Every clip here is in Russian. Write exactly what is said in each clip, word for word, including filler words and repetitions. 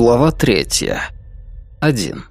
Глава третья. Один.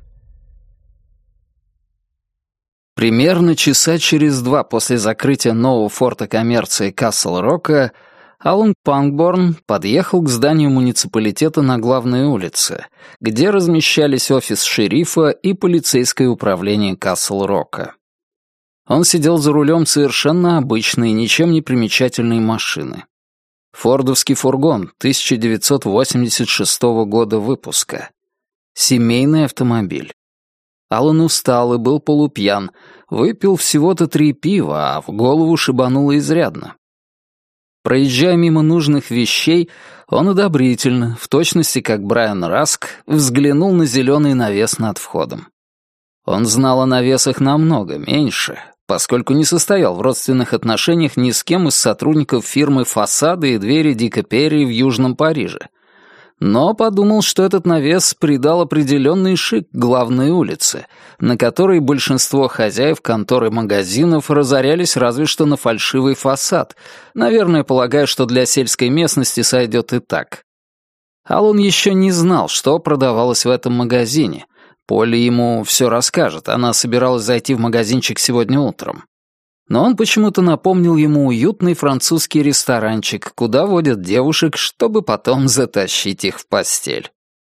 Примерно часа через два после закрытия нового форта коммерции Касл-Рока Алан Пангборн подъехал к зданию муниципалитета на главной улице, где размещались офис шерифа и полицейское управление Касл-Рока. Он сидел за рулем совершенно обычной, ничем не примечательной машины. Фордовский фургон тысяча девятьсот восемьдесят шестого года выпуска. Семейный автомобиль. Алан устал и был полупьян, выпил всего-то три пива, а в голову шибануло изрядно. Проезжая мимо нужных вещей, он одобрительно, в точности как Брайан Раск, взглянул на зеленый навес над входом. Он знал о навесах намного меньше, поскольку не состоял в родственных отношениях ни с кем из сотрудников фирмы «Фасады» и двери Дика Перри в Южном Париже. Но подумал, что этот навес придал определенный шик главной улице, на которой большинство хозяев контор и магазинов разорялись разве что на фальшивый фасад, наверное, полагая, что для сельской местности сойдет и так. Алан еще не знал, что продавалось в этом магазине. Полли ему все расскажет, она собиралась зайти в магазинчик сегодня утром. Но он почему-то напомнил ему уютный французский ресторанчик, куда водят девушек, чтобы потом затащить их в постель.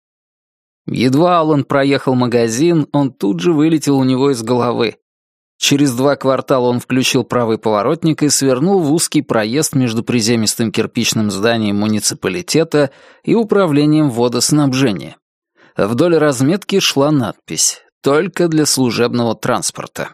Едва Алан проехал магазин, он тут же вылетел у него из головы. Через два квартала он включил правый поворотник и свернул в узкий проезд между приземистым кирпичным зданием муниципалитета и управлением водоснабжения. Вдоль разметки шла надпись «Только для служебного транспорта».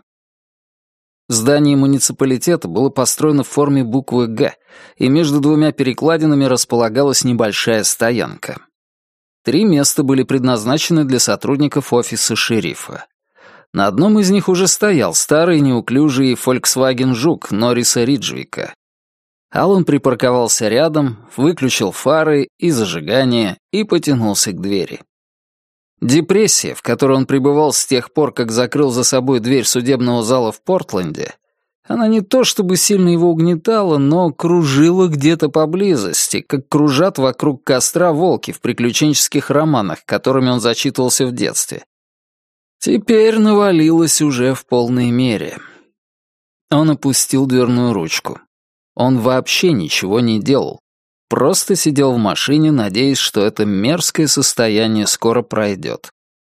Здание муниципалитета было построено в форме буквы «Г», и между двумя перекладинами располагалась небольшая стоянка. Три места были предназначены для сотрудников офиса шерифа. На одном из них уже стоял старый неуклюжий Volkswagen Жук Норриса Риджвика. Алан припарковался рядом, выключил фары и зажигание и потянулся к двери. Депрессия, в которой он пребывал с тех пор, как закрыл за собой дверь судебного зала в Портленде, она не то чтобы сильно его угнетала, но кружила где-то поблизости, как кружат вокруг костра волки в приключенческих романах, которыми он зачитывался в детстве. Теперь навалилась уже в полной мере. Он опустил дверную ручку. Он вообще ничего не делал. Просто сидел в машине, надеясь, что это мерзкое состояние скоро пройдет.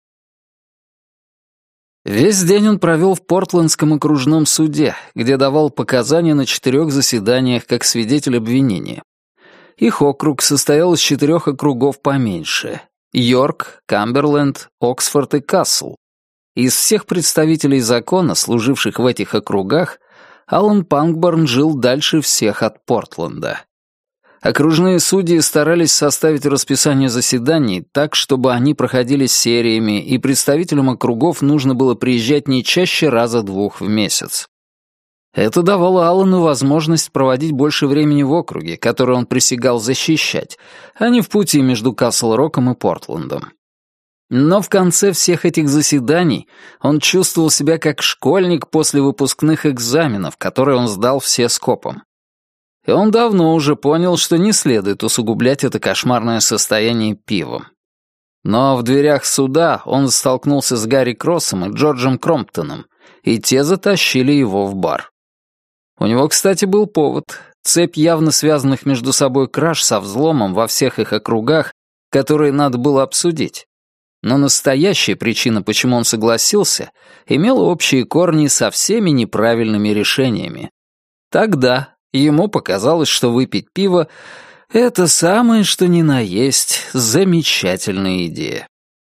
Весь день он провел в Портлендском окружном суде, где давал показания на четырех заседаниях как свидетель обвинения. Их округ состоял из четырех округов поменьше — Йорк, Камберленд, Оксфорд и Касл. Из всех представителей закона, служивших в этих округах, Алан Пангборн жил дальше всех от Портленда. Окружные судьи старались составить расписание заседаний так, чтобы они проходили сериями, и представителям округов нужно было приезжать не чаще раза двух в месяц. Это давало Алану возможность проводить больше времени в округе, который он присягал защищать, а не в пути между Касл-Роком и Портлендом. Но в конце всех этих заседаний он чувствовал себя как школьник после выпускных экзаменов, которые он сдал все скопом. И он давно уже понял, что не следует усугублять это кошмарное состояние пивом. Но в дверях суда он столкнулся с Гарри Кроссом и Джорджем Кромптоном, и те затащили его в бар. У него, кстати, был повод — цепь явно связанных между собой краж со взломом во всех их округах, которые надо было обсудить. Но настоящая причина, почему он согласился, имела общие корни со всеми неправильными решениями. Тогда ему показалось, что выпить пиво — это самое что ни на есть замечательная идея.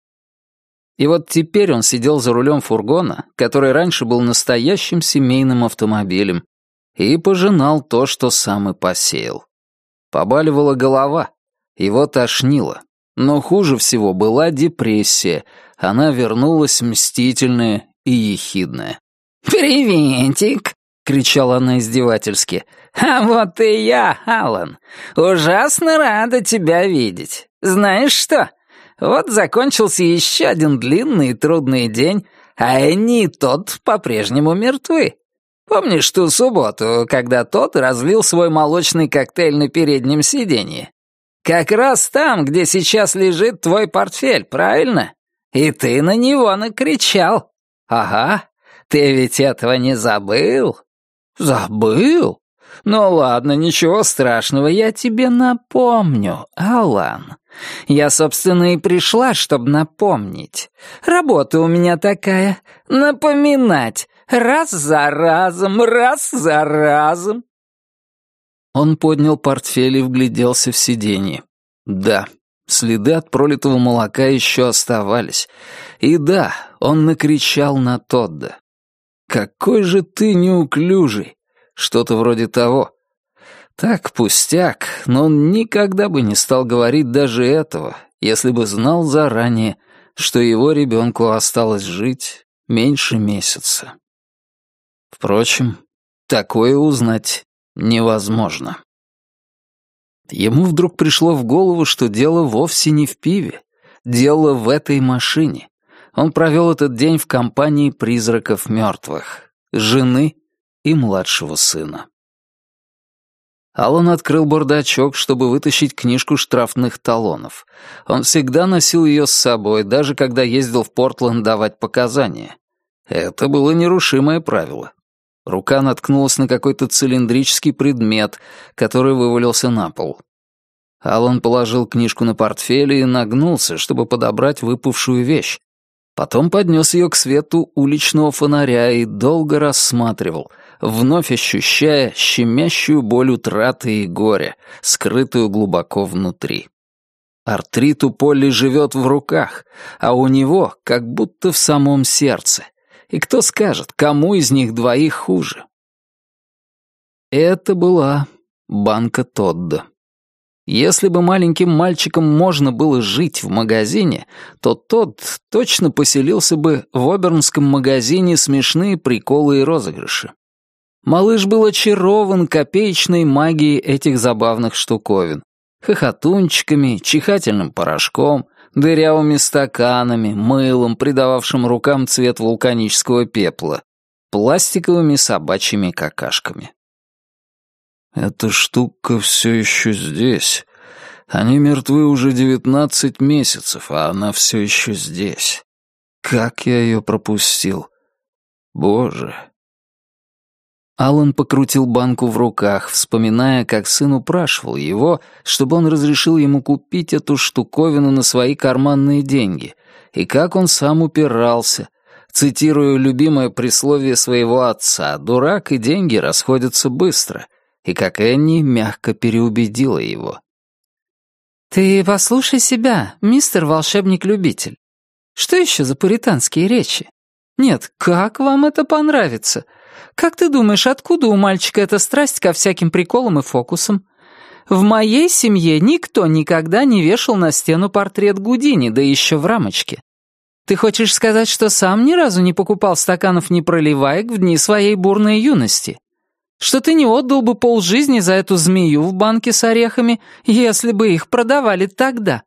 И вот теперь он сидел за рулем фургона, который раньше был настоящим семейным автомобилем, и пожинал то, что сам и посеял. Побаливала голова, его тошнило, но хуже всего была депрессия, она вернулась мстительная и ехидная. «Приветик!» — кричала она издевательски. «А вот и я, Алан. Ужасно рада тебя видеть. Знаешь что? Вот закончился еще один длинный и трудный день, а Энни и тот по-прежнему мертвы. Помнишь ту субботу, когда тот разлил свой молочный коктейль на переднем сиденье? Как раз там, где сейчас лежит твой портфель, правильно? И ты на него накричал. Ага, ты ведь этого не забыл? Забыл? Ну ладно, ничего страшного, я тебе напомню, Алан. Я, собственно, и пришла, чтобы напомнить. Работа у меня такая — напоминать. Раз за разом, раз за разом. Он поднял портфель и вгляделся в сиденье. Да, следы от пролитого молока еще оставались. И да, он накричал на Тодда. «Какой же ты неуклюжий!» Что-то вроде того. Так, пустяк, но он никогда бы не стал говорить даже этого, если бы знал заранее, что его ребенку осталось жить меньше месяца. Впрочем, такое узнать невозможно. Ему вдруг пришло в голову, что дело вовсе не в пиве, дело в этой машине. Он провел этот день в компании призраков мертвых, жены и младшего сына. Алан открыл бардачок, чтобы вытащить книжку штрафных талонов. Он всегда носил ее с собой, даже когда ездил в Портленд давать показания. Это было нерушимое правило. Рука наткнулась на какой-то цилиндрический предмет, который вывалился на пол. Алан положил книжку на портфель и нагнулся, чтобы подобрать выпавшую вещь. Потом поднес ее к свету уличного фонаря и долго рассматривал, вновь ощущая щемящую боль утраты и горя, скрытую глубоко внутри. Артрит у Полли живет в руках, а у него как будто в самом сердце. И кто скажет, кому из них двоих хуже? Это была банка Тодда. Если бы маленьким мальчикам можно было жить в магазине, то Тодд точно поселился бы в обернском магазине «Смешные приколы и розыгрыши». Малыш был очарован копеечной магией этих забавных штуковин. Хохотунчиками, чихательным порошком, дырявыми стаканами, мылом, придававшим рукам цвет вулканического пепла, пластиковыми собачьими какашками. «Эта штука все еще здесь. Они мертвы уже девятнадцать месяцев, а она все еще здесь. Как я ее пропустил? Боже!» Алан покрутил банку в руках, вспоминая, как сын упрашивал его, чтобы он разрешил ему купить эту штуковину на свои карманные деньги, и как он сам упирался, цитируя любимое присловие своего отца: «Дурак и деньги расходятся быстро», и как Энни мягко переубедила его. «Ты послушай себя, мистер волшебник-любитель. Что еще за пуританские речи? Нет, как вам это понравится? Как ты думаешь, откуда у мальчика эта страсть ко всяким приколам и фокусам? В моей семье никто никогда не вешал на стену портрет Гудини, да еще в рамочке. Ты хочешь сказать, что сам ни разу не покупал стаканов непроливаек в дни своей бурной юности? Что ты не отдал бы полжизни за эту змею в банке с орехами, если бы их продавали тогда?»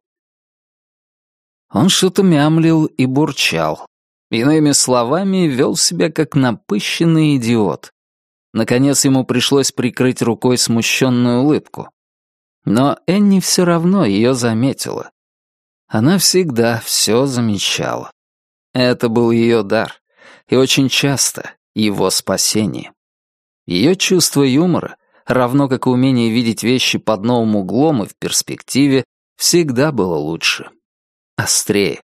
Он что-то мямлил и бурчал. Иными словами, вел себя как напыщенный идиот. Наконец ему пришлось прикрыть рукой смущенную улыбку. Но Энни все равно ее заметила. Она всегда все замечала. Это был ее дар, и очень часто его спасение. Ее чувство юмора, равно как и умение видеть вещи под новым углом и в перспективе, всегда было лучше. Острее.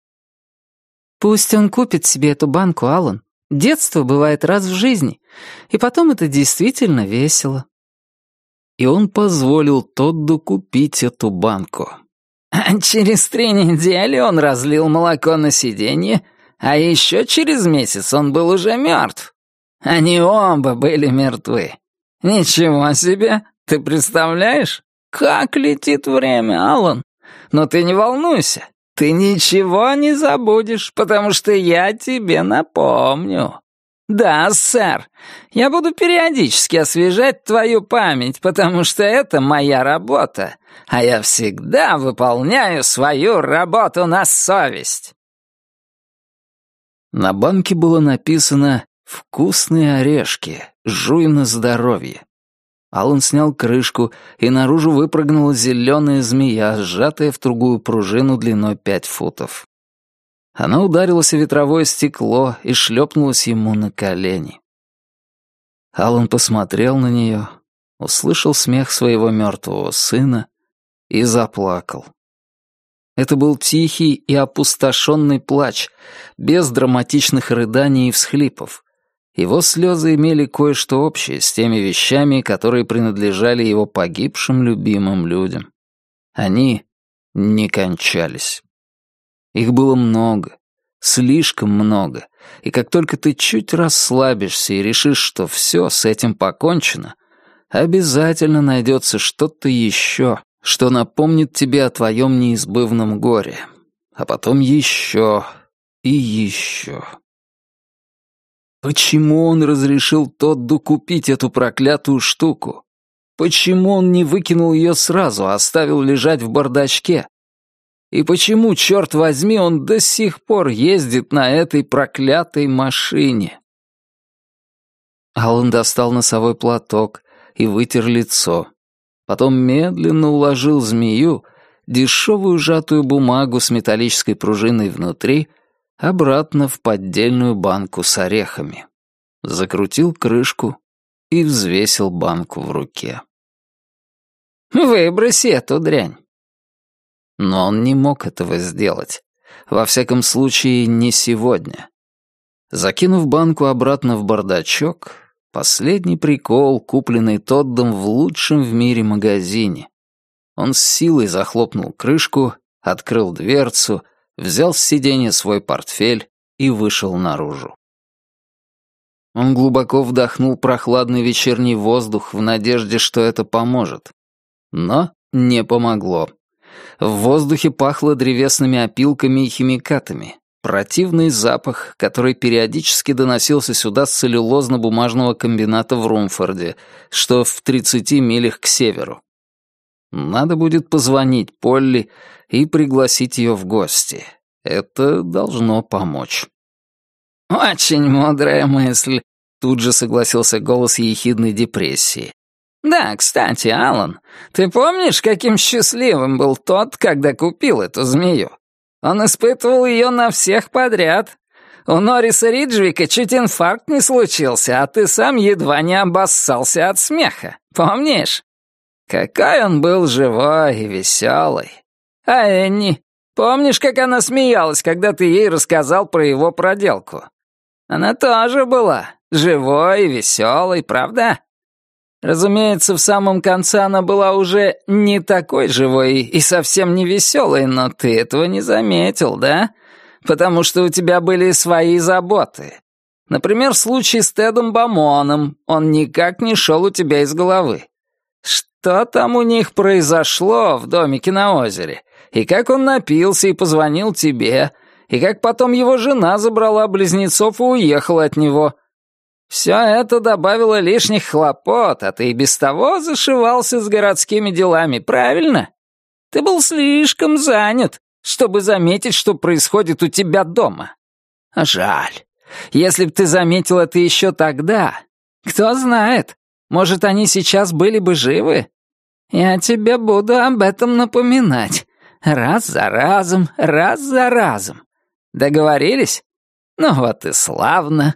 «Пусть он купит себе эту банку, Алан. Детство бывает раз в жизни, и потом это действительно весело». И он позволил Тодду купить эту банку. А через три недели он разлил молоко на сиденье, а еще через месяц он был уже мертв. Они оба были мертвы. Ничего себе, ты представляешь, как летит время, Алан? Но ты не волнуйся. Ты ничего не забудешь, потому что я тебе напомню. Да, сэр, я буду периодически освежать твою память, потому что это моя работа, а я всегда выполняю свою работу на совесть. На банке было написано «Вкусные орешки, жуй на здоровье». Алан снял крышку, и наружу выпрыгнула зеленая змея, сжатая в тугую пружину длиной пять футов. Она ударилась о ветровое стекло и шлепнулась ему на колени. Алан посмотрел на нее, услышал смех своего мертвого сына и заплакал. Это был тихий и опустошенный плач, без драматичных рыданий и всхлипов. Его слезы имели кое-что общее с теми вещами, которые принадлежали его погибшим любимым людям. Они не кончались. Их было много, слишком много, и как только ты чуть расслабишься и решишь, что все с этим покончено, обязательно найдется что-то еще, что напомнит тебе о твоем неизбывном горе, а потом еще и еще. Почему он разрешил Тодду купить эту проклятую штуку? Почему он не выкинул ее сразу, а оставил лежать в бардачке? И почему, черт возьми, он до сих пор ездит на этой проклятой машине? Алан достал носовой платок и вытер лицо. Потом медленно уложил змею, дешевую сжатую бумагу с металлической пружиной внутри, обратно в поддельную банку с орехами. Закрутил крышку и взвесил банку в руке. «Выброси эту дрянь». Но он не мог этого сделать. Во всяком случае, не сегодня. Закинув банку обратно в бардачок, последний прикол, купленный Тоддом в лучшем в мире магазине. Он с силой захлопнул крышку, открыл дверцу, взял с сиденья свой портфель и вышел наружу. Он глубоко вдохнул прохладный вечерний воздух в надежде, что это поможет. Но не помогло. В воздухе пахло древесными опилками и химикатами. Противный запах, который периодически доносился сюда с целлюлозно-бумажного комбината в Румфорде, что в тридцати милях к северу. Надо будет позвонить Полли и пригласить ее в гости. Это должно помочь. «Очень мудрая мысль», — тут же согласился голос ехидной депрессии. «Да, кстати, Алан, ты помнишь, каким счастливым был тот, когда купил эту змею? Он испытывал ее на всех подряд. У Норриса Риджвика чуть инфаркт не случился, а ты сам едва не обоссался от смеха. Помнишь? Какой он был живой и веселый. А Энни, помнишь, как она смеялась, когда ты ей рассказал про его проделку? Она тоже была живой и веселой, правда? Разумеется, в самом конце она была уже не такой живой и совсем не веселой, но ты этого не заметил, да? Потому что у тебя были свои заботы. Например, в случае с Тедом Бамоном, он никак не шел у тебя из головы. Что там у них произошло в домике на озере? И как он напился и позвонил тебе? И как потом его жена забрала близнецов и уехала от него? Все это добавило лишних хлопот, а ты и без того зашивался с городскими делами, правильно? Ты был слишком занят, чтобы заметить, что происходит у тебя дома. А жаль. Если б ты заметил это еще тогда, кто знает, может, они сейчас были бы живы? Я тебе буду об этом напоминать. Раз за разом, раз за разом. Договорились? Ну вот и славно.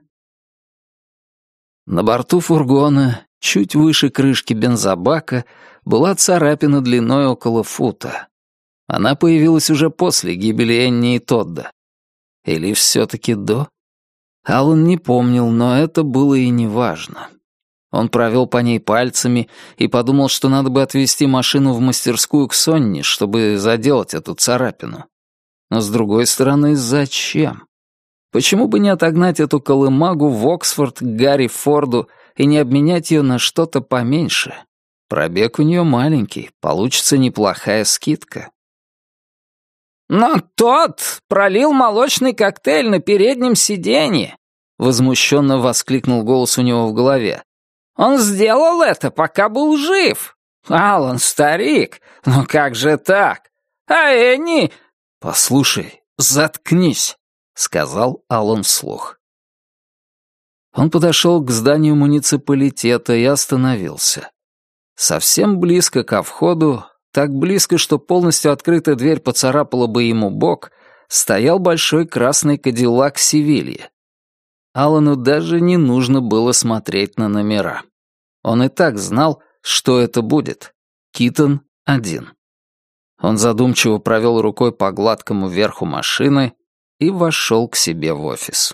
На борту фургона, чуть выше крышки бензобака, была царапина длиной около фута. Она появилась уже после гибели Энни и Тодда. Или все-таки до? Алан не помнил, но это было и не важно. Он провел по ней пальцами и подумал, что надо бы отвезти машину в мастерскую к Сонни, чтобы заделать эту царапину. Но с другой стороны, зачем? Почему бы не отогнать эту колымагу в Оксфорд к Гарри Форду и не обменять ее на что-то поменьше? Пробег у нее маленький, получится неплохая скидка. «Но тот пролил молочный коктейль на переднем сиденье!» — возмущенно воскликнул голос у него в голове. «Он сделал это, пока был жив! Алан, старик, ну как же так? А Энни...» «Послушай, заткнись!» — сказал Алан вслух. Он подошел к зданию муниципалитета и остановился. Совсем близко ко входу, так близко, что полностью открытая дверь поцарапала бы ему бок, стоял большой красный кадиллак Севилья. Алану даже не нужно было смотреть на номера. Он и так знал, что это будет. Китон один. Он задумчиво провел рукой по гладкому верху машины и вошел к себе в офис.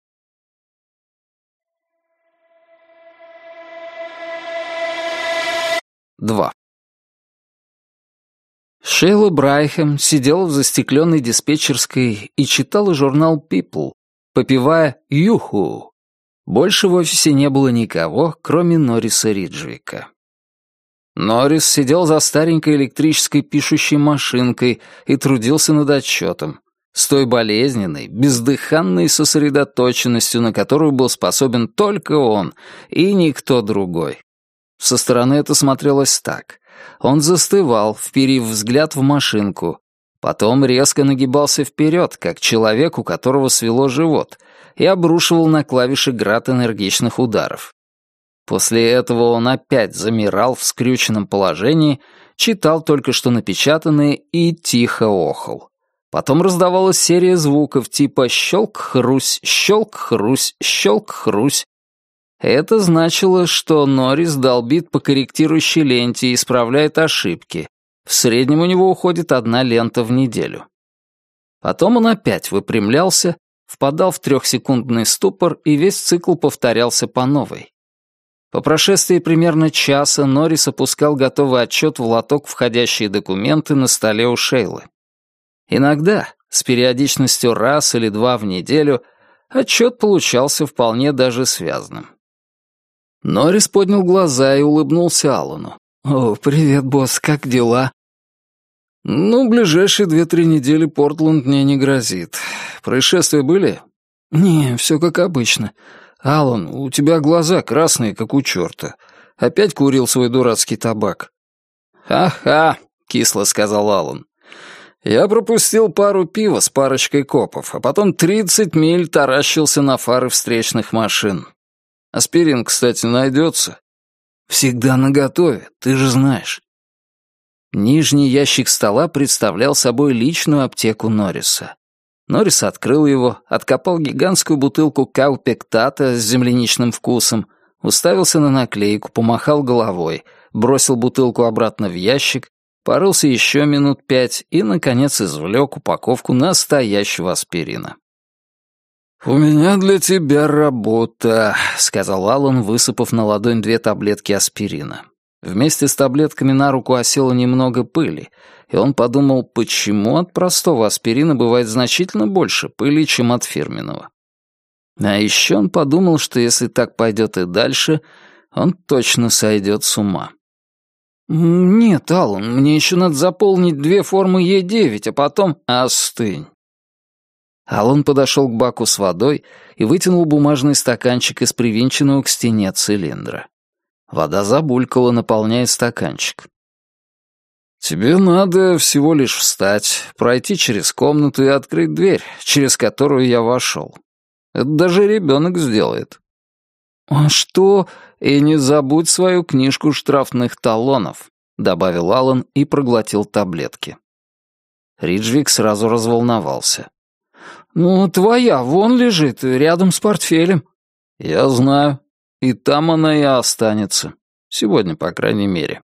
Два. Шейла Брайхэм сидела в застекленной диспетчерской и читала журнал People, попивая «Юху». Больше в офисе не было никого, кроме Норриса Риджвика. Норрис сидел за старенькой электрической пишущей машинкой и трудился над отчетом, с той болезненной, бездыханной сосредоточенностью, на которую был способен только он и никто другой. Со стороны это смотрелось так. Он застывал, вперив взгляд в машинку, потом резко нагибался вперед, как человек, у которого свело живот, и обрушивал на клавиши град энергичных ударов. После этого он опять замирал в скрюченном положении, читал только что напечатанное и тихо охал. Потом раздавалась серия звуков типа «щелк-хрусь», «щелк-хрусь», «щелк-хрусь». Это значило, что Норрис долбит по корректирующей ленте и исправляет ошибки. В среднем у него уходит одна лента в неделю. Потом он опять выпрямлялся, впадал в трехсекундный ступор, и весь цикл повторялся по новой. По прошествии примерно часа Норрис опускал готовый отчет в лоток «Входящие документы» на столе у Шейлы. Иногда, с периодичностью раз или два в неделю, отчет получался вполне даже связанным. Норрис поднял глаза и улыбнулся Аллану. «О, привет, босс, как дела?» «Ну, ближайшие две-три недели Портленд мне не грозит. Происшествия были?» «Не, все как обычно. Аллан, у тебя глаза красные, как у черта. Опять курил свой дурацкий табак?» «Ха-ха», — кисло сказал Аллан. «Я пропустил пару пива с парочкой копов, а потом тридцать миль таращился на фары встречных машин. Аспирин, кстати, найдется?» «Всегда наготове, ты же знаешь». Нижний ящик стола представлял собой личную аптеку Норриса. Норрис открыл его, откопал гигантскую бутылку каупектата с земляничным вкусом, уставился на наклейку, помахал головой, бросил бутылку обратно в ящик, порылся еще минут пять и, наконец, извлек упаковку настоящего аспирина. «У меня для тебя работа», — сказал Аллан, высыпав на ладонь две таблетки аспирина. Вместе с таблетками на руку осело немного пыли, и он подумал, почему от простого аспирина бывает значительно больше пыли, чем от фирменного. А еще он подумал, что если так пойдет и дальше, он точно сойдет с ума. «Нет, Аллан, мне еще надо заполнить две формы Е девять, а потом...» «Остынь». Аллан подошел к баку с водой и вытянул бумажный стаканчик из привинченного к стене цилиндра. Вода забулькала, наполняя стаканчик. «Тебе надо всего лишь встать, пройти через комнату и открыть дверь, через которую я вошел. Это даже ребенок сделает». «А что? И не забудь свою книжку штрафных талонов», — добавил Аллан и проглотил таблетки. Риджвик сразу разволновался. «Ну, твоя вон лежит, рядом с портфелем». «Я знаю. И там она и останется. Сегодня, по крайней мере».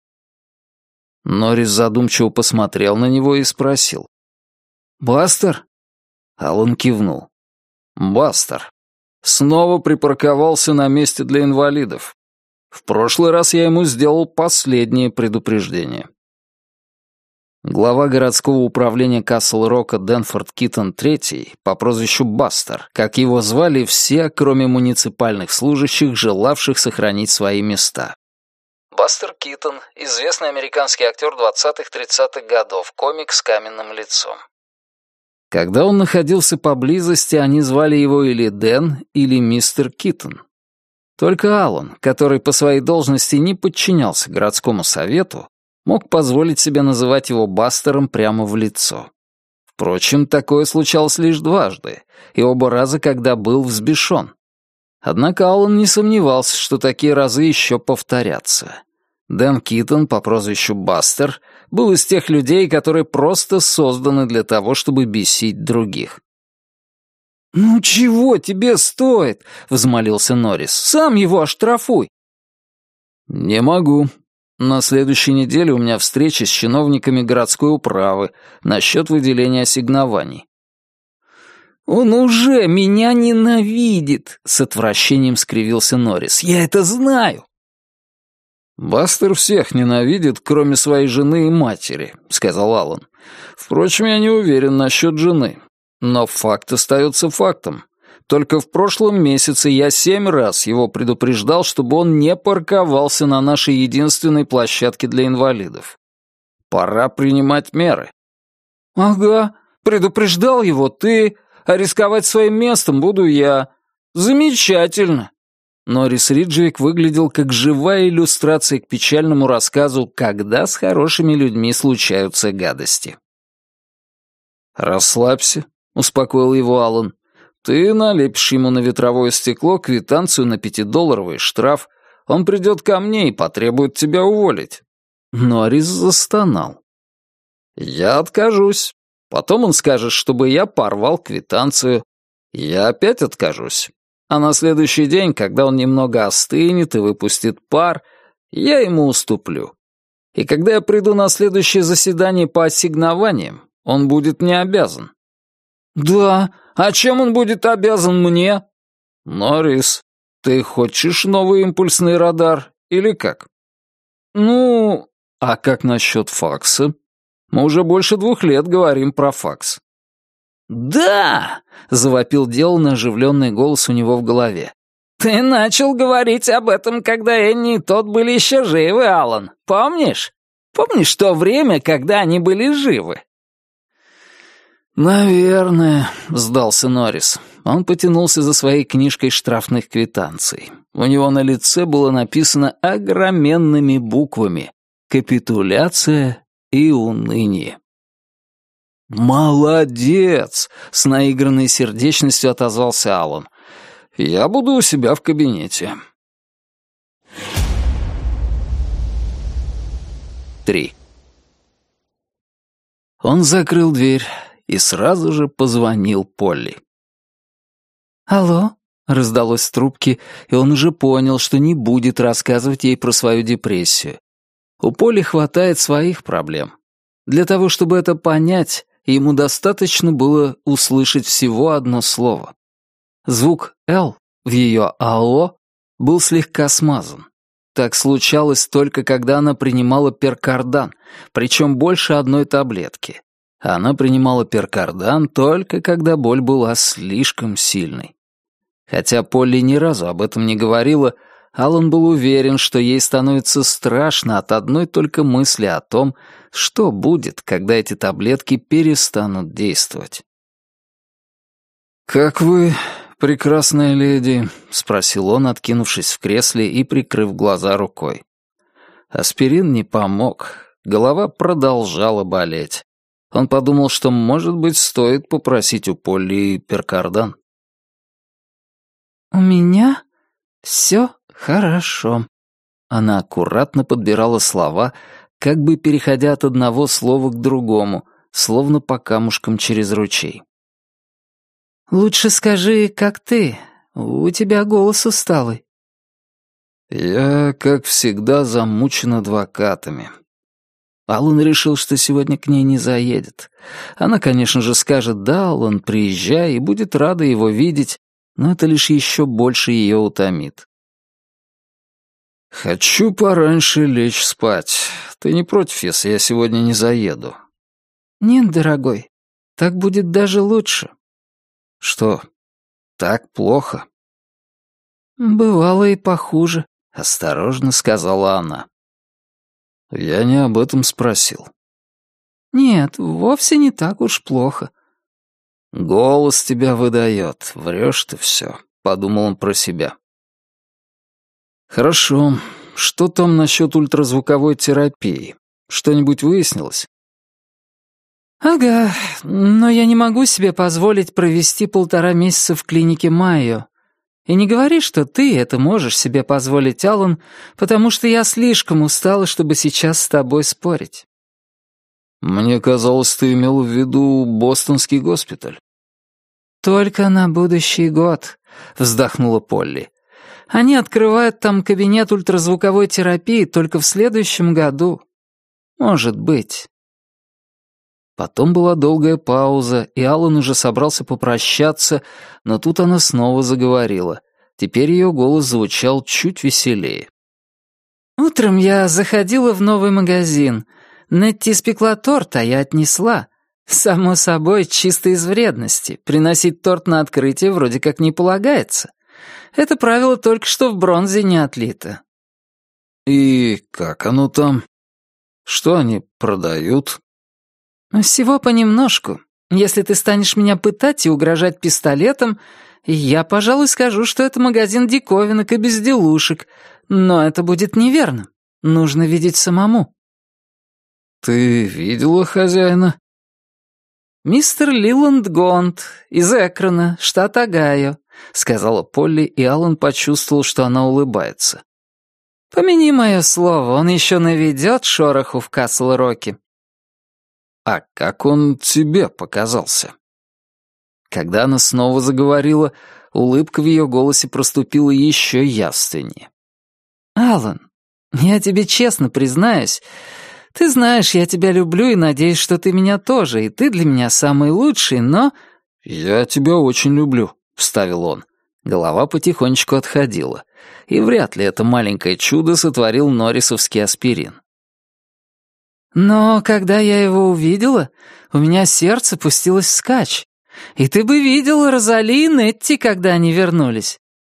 Норрис задумчиво посмотрел на него и спросил. «Бастер?» Аллан кивнул. «Бастер. Снова припарковался на месте для инвалидов. В прошлый раз я ему сделал последнее предупреждение». Глава городского управления Касл-Рока Дэнфорд Китон третий по прозвищу Бастер, как его звали все, кроме муниципальных служащих, желавших сохранить свои места. Бастер Китон — известный американский актер двадцатых-тридцатых годов, комик с каменным лицом. Когда он находился поблизости, они звали его или Дэн, или мистер Китон. Только Аллан, который по своей должности не подчинялся городскому совету, мог позволить себе называть его Бастером прямо в лицо. Впрочем, такое случалось лишь дважды, и оба раза, когда был взбешен. Однако Аллан не сомневался, что такие разы еще повторятся. Дэн Китон по прозвищу Бастер был из тех людей, которые просто созданы для того, чтобы бесить других. «Ну чего тебе стоит?» — взмолился Норрис. «Сам его оштрафуй». «Не могу. На следующей неделе у меня встреча с чиновниками городской управы насчет выделения ассигнований». «Он уже меня ненавидит!» — с отвращением скривился Норрис. «Я это знаю!» «Бастер всех ненавидит, кроме своей жены и матери», — сказал Аллан. «Впрочем, я не уверен насчет жены. Но факт остается фактом. Только в прошлом месяце я семь раз его предупреждал, чтобы он не парковался на нашей единственной площадке для инвалидов. Пора принимать меры». «Ага, предупреждал его ты, а рисковать своим местом буду я. Замечательно». Норрис Риджвик выглядел как живая иллюстрация к печальному рассказу «Когда с хорошими людьми случаются гадости». «Расслабься», — успокоил его Аллан. «Ты налепишь ему на ветровое стекло квитанцию на пятидолларовый штраф. Он придет ко мне и потребует тебя уволить». Норрис застонал. «Я откажусь. Потом он скажет, чтобы я порвал квитанцию. Я опять откажусь. А на следующий день, когда он немного остынет и выпустит пар, я ему уступлю. И когда я приду на следующее заседание по ассигнованиям, он будет мне обязан». «Да, а чем он будет обязан мне?» «Норрис, ты хочешь новый импульсный радар или как?» «Ну, а как насчет факса? Мы уже больше двух лет говорим про факс». «Да!» — завопил Дилан оживленный голос у него в голове. «Ты начал говорить об этом, когда Энни и тот были еще живы, Аллан. Помнишь? Помнишь то время, когда они были живы?» «Наверное», — сдался Норрис. Он потянулся за своей книжкой штрафных квитанций. У него на лице было написано огроменными буквами «Капитуляция и уныние». «Молодец!» — с наигранной сердечностью отозвался Аллан. «Я буду у себя в кабинете». Три. Он закрыл дверь и сразу же позвонил Полли. «Алло?» — раздалось в трубке, и он уже понял, что не будет рассказывать ей про свою депрессию. У Полли хватает своих проблем. Для того, чтобы это понять, ему достаточно было услышать всего одно слово. Звук «Л» в ее «Алло» был слегка смазан. Так случалось только когда она принимала перкардан, причем больше одной таблетки. Она принимала перкардан только когда боль была слишком сильной. Хотя Полли ни разу об этом не говорила, Аллан был уверен, что ей становится страшно от одной только мысли о том, что будет, когда эти таблетки перестанут действовать. «Как вы, прекрасная леди?» — спросил он, откинувшись в кресле и прикрыв глаза рукой. Аспирин не помог, голова продолжала болеть. Он подумал, что, может быть, стоит попросить у Полли перкардан. «У меня все хорошо». Она аккуратно подбирала слова, как бы переходя от одного слова к другому, словно по камушкам через ручей. «Лучше скажи, как ты? У тебя голос усталый». «Я, как всегда, замучен адвокатами». Аллан решил, что сегодня к ней не заедет. Она, конечно же, скажет «да, Аллан, приезжай» и будет рада его видеть, но это лишь еще больше ее утомит. «Хочу пораньше лечь спать. Ты не против, если я сегодня не заеду?» «Нет, дорогой, так будет даже лучше». «Что, так плохо?» «Бывало и похуже», — осторожно сказала она. «Я не об этом спросил». «Нет, вовсе не так уж плохо». «Голос тебя выдает, врешь ты все», — подумал он про себя. «Хорошо. Что там насчет ультразвуковой терапии? Что-нибудь выяснилось?» «Ага, но я не могу себе позволить провести полтора месяца в клинике Майо. И не говори, что ты это можешь себе позволить, Аллан, потому что я слишком устала, чтобы сейчас с тобой спорить». «Мне казалось, ты имел в виду бостонский госпиталь». «Только на будущий год», — вздохнула Полли. «Они открывают там кабинет ультразвуковой терапии только в следующем году. Может быть». Потом была долгая пауза, и Аллан уже собрался попрощаться, но тут она снова заговорила. Теперь ее голос звучал чуть веселее. «Утром я заходила в новый магазин. Нетти испекла торт, а я отнесла. Само собой, чисто из вредности. Приносить торт на открытие вроде как не полагается. Это правило только что в бронзе не отлито». «И как оно там? Что они продают?» «Всего понемножку. Если ты станешь меня пытать и угрожать пистолетом, я, пожалуй, скажу, что это магазин диковинок и безделушек, но это будет неверно. Нужно видеть самому». «Ты видела хозяина?» «Мистер Лиланд Гонт из Экрона, штат Огайо», — сказала Полли, и Аллан почувствовал, что она улыбается. «Помяни мое слово, он еще наведет шороху в Касл-Роке». «А как он тебе показался?» Когда она снова заговорила, улыбка в ее голосе проступила еще явственнее. «Аллан, я тебе честно признаюсь, ты знаешь, я тебя люблю и надеюсь, что ты меня тоже, и ты для меня самый лучший, но...» «Я тебя очень люблю», — вставил он. Голова потихонечку отходила, и вряд ли это маленькое чудо сотворил норрисовский аспирин. «Но когда я его увидела, у меня сердце пустилось вскачь. И ты бы видел Розали и Нетти, когда они вернулись».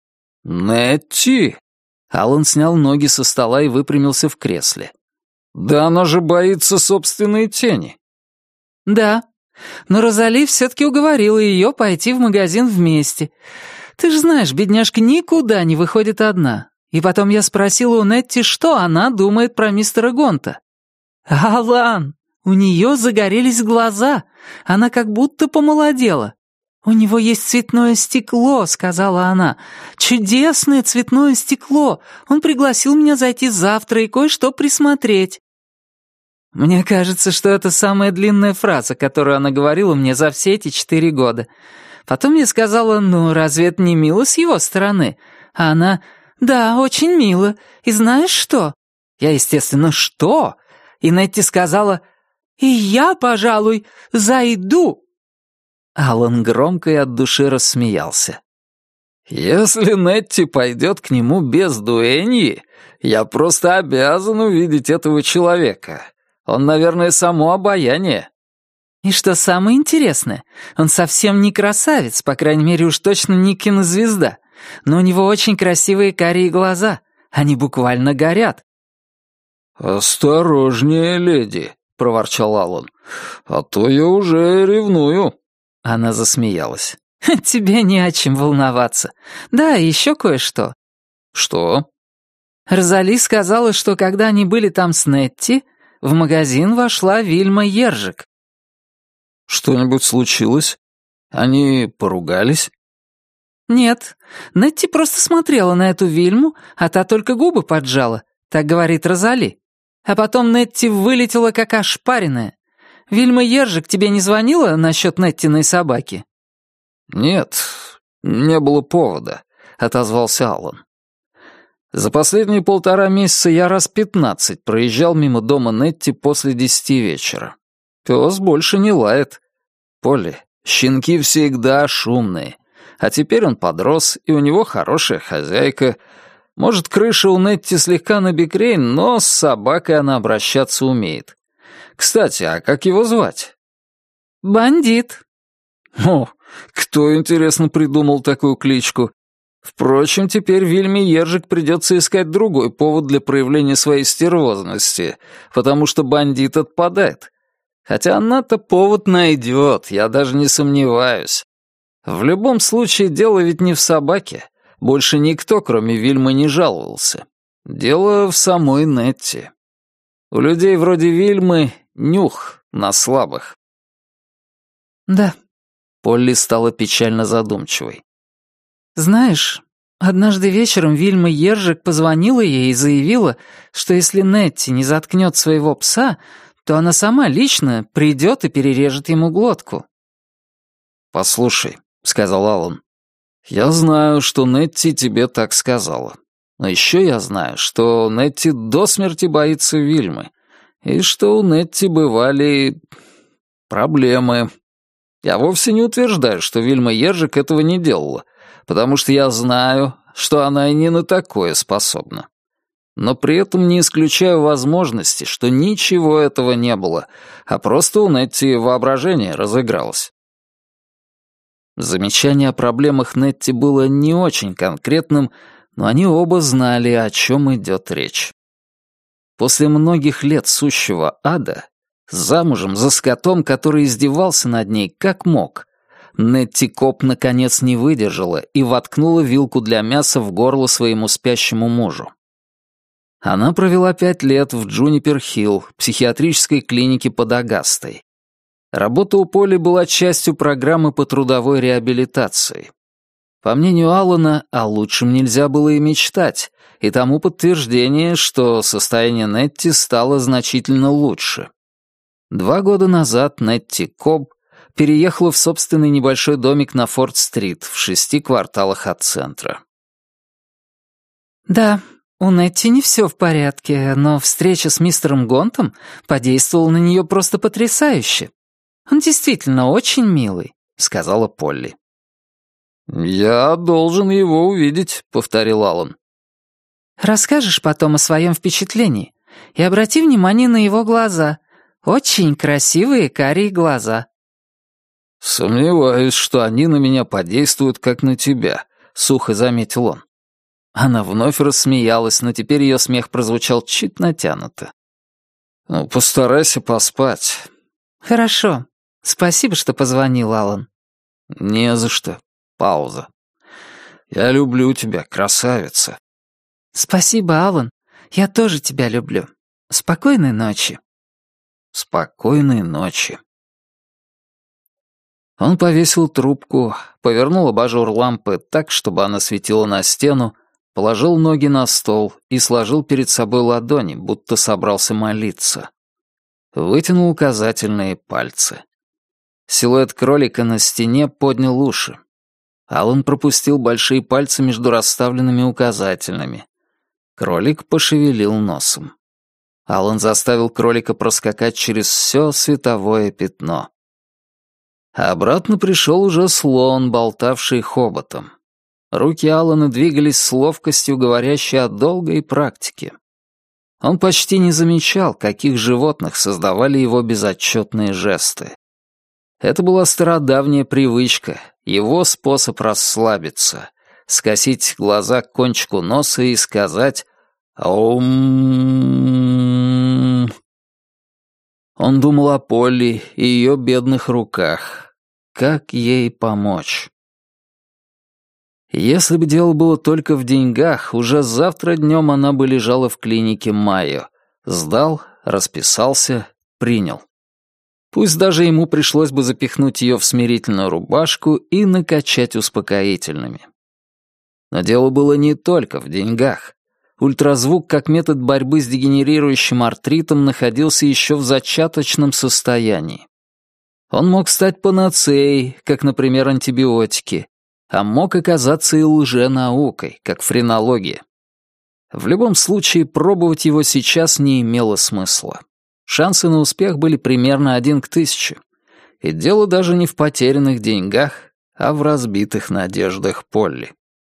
«Нетти?» Аллан снял ноги со стола и выпрямился в кресле. «Да она же боится собственной тени». «Да, но Розали все-таки уговорила ее пойти в магазин вместе. Ты же знаешь, бедняжка никуда не выходит одна. И потом я спросила у Нетти, что она думает про мистера Гонта. Алан, у нее загорелись глаза, она как будто помолодела. «У него есть цветное стекло», — сказала она. «Чудесное цветное стекло. Он пригласил меня зайти завтра и кое-что присмотреть». Мне кажется, что это самая длинная фраза, которую она говорила мне за все эти четыре года. Потом я сказала, ну, разве это не мило с его стороны? А она, да, очень мило. И знаешь что? Я, естественно, что? И Нетти сказала, и я, пожалуй, зайду. Аллан громко и от души рассмеялся. «Если Нетти пойдет к нему без дуэньи, я просто обязан увидеть этого человека. Он, наверное, само обаяние». И что самое интересное, он совсем не красавец, по крайней мере, уж точно не кинозвезда, но у него очень красивые карие глаза, они буквально горят. «Осторожнее, леди», — проворчал Аллан, — «а то я уже ревную». Она засмеялась. «Тебе не о чем волноваться. Да, и еще кое-что». «Что?» Розали сказала, что когда они были там с Нетти, в магазин вошла Вильма Ержик. «Что-нибудь случилось? Они поругались?» «Нет, Нетти просто смотрела на эту Вильму, а та только губы поджала, так говорит Розали. А потом Нетти вылетела как ошпаренная. Вильма Ержик тебе не звонила насчет Неттиной собаки?» «Нет, не было повода», — отозвался Аллан. «За последние полтора месяца я раз пятнадцать проезжал мимо дома Нетти после десяти вечера. Пес больше не лает. Полли, щенки всегда шумные. А теперь он подрос, и у него хорошая хозяйка. Может, крыша у Нетти слегка набекрень, но с собакой она обращаться умеет. Кстати, а как его звать?» «Бандит». «О, кто, интересно, придумал такую кличку? Впрочем, теперь Вильме Ержик придется искать другой повод для проявления своей стервозности, потому что бандит отпадает. Хотя она-то повод найдет, я даже не сомневаюсь. В любом случае, дело ведь не в собаке. Больше никто, кроме Вильмы, не жаловался. Дело в самой Нетти. У людей вроде Вильмы нюх на слабых». «Да». Полли стала печально задумчивой. «Знаешь, Однажды вечером Вильма Ержик позвонила ей и заявила, что если Нетти не заткнет своего пса, то она сама лично придет и перережет ему глотку. «Послушай», — сказал Аллан, — «я знаю, что Нетти тебе так сказала. Но еще я знаю, что Нетти до смерти боится Вильмы, и что у Нетти бывали проблемы. Я вовсе не утверждаю, что Вильма Ержик этого не делала, потому что я знаю, что она и не на такое способна. Но при этом не исключаю возможности, что ничего этого не было, а просто у Нетти воображение разыгралось». Замечание о проблемах Нетти было не очень конкретным, но они оба знали, о чем идет речь. После многих лет сущего ада, замужем за скотом, который издевался над ней как мог, Нетти Коп наконец не выдержала и воткнула вилку для мяса в горло своему спящему мужу. Она провела пять лет в Джунипер-Хилл, психиатрической клинике под Агастой. Работа у Полли была частью программы по трудовой реабилитации. По мнению Аллана, о лучшем нельзя было и мечтать, и тому подтверждение, что состояние Нетти стало значительно лучше. Два года назад Нетти Коб переехала в собственный небольшой домик на Форд-стрит в шести кварталах от центра. «Да, у Нетти не все в порядке, но встреча с мистером Гонтом подействовала на нее просто потрясающе. Он действительно очень милый», — сказала Полли. «Я должен его увидеть», — повторил Аллан. «Расскажешь потом о своем впечатлении и обрати внимание на его глаза. Очень красивые карие глаза». «Сомневаюсь, что они на меня подействуют, как на тебя», — сухо заметил он. Она вновь рассмеялась, но теперь ее смех прозвучал чуть натянуто. «Ну, постарайся поспать». «Хорошо. Спасибо, что позвонил, Аллан». «Не за что. Пауза. Я люблю тебя, красавица». «Спасибо, Аллан. Я тоже тебя люблю. Спокойной ночи». «Спокойной ночи». Он повесил трубку, повернул абажур лампы так, чтобы она светила на стену, положил ноги на стол и сложил перед собой ладони, будто собрался молиться. Вытянул указательные пальцы. Силуэт кролика на стене поднял уши. Аллан пропустил большие пальцы между расставленными указательными. Кролик пошевелил носом. Аллан заставил кролика проскакать через все световое пятно. А обратно пришел уже слон, болтавший хоботом. Руки Аллана двигались с ловкостью, говорящей о долгой практике. Он почти не замечал, каких животных создавали его безотчетные жесты. Это была стародавняя привычка, его способ расслабиться, скосить глаза к кончику носа и сказать «Аум». Он думал о Полли и ее бедных руках. Как ей помочь? Если бы дело было только в деньгах, уже завтра днем она бы лежала в клинике Майо. Сдал, расписался, принял. Пусть даже ему пришлось бы запихнуть ее в смирительную рубашку и накачать успокоительными. Но дело было не только в деньгах. Ультразвук как метод борьбы с дегенерирующим артритом находился еще в зачаточном состоянии. Он мог стать панацеей, как, например, антибиотики, а мог оказаться и лженаукой, как френология. В любом случае, пробовать его сейчас не имело смысла. Шансы на успех были примерно один к тысяче. И дело даже не в потерянных деньгах, а в разбитых надеждах Полли.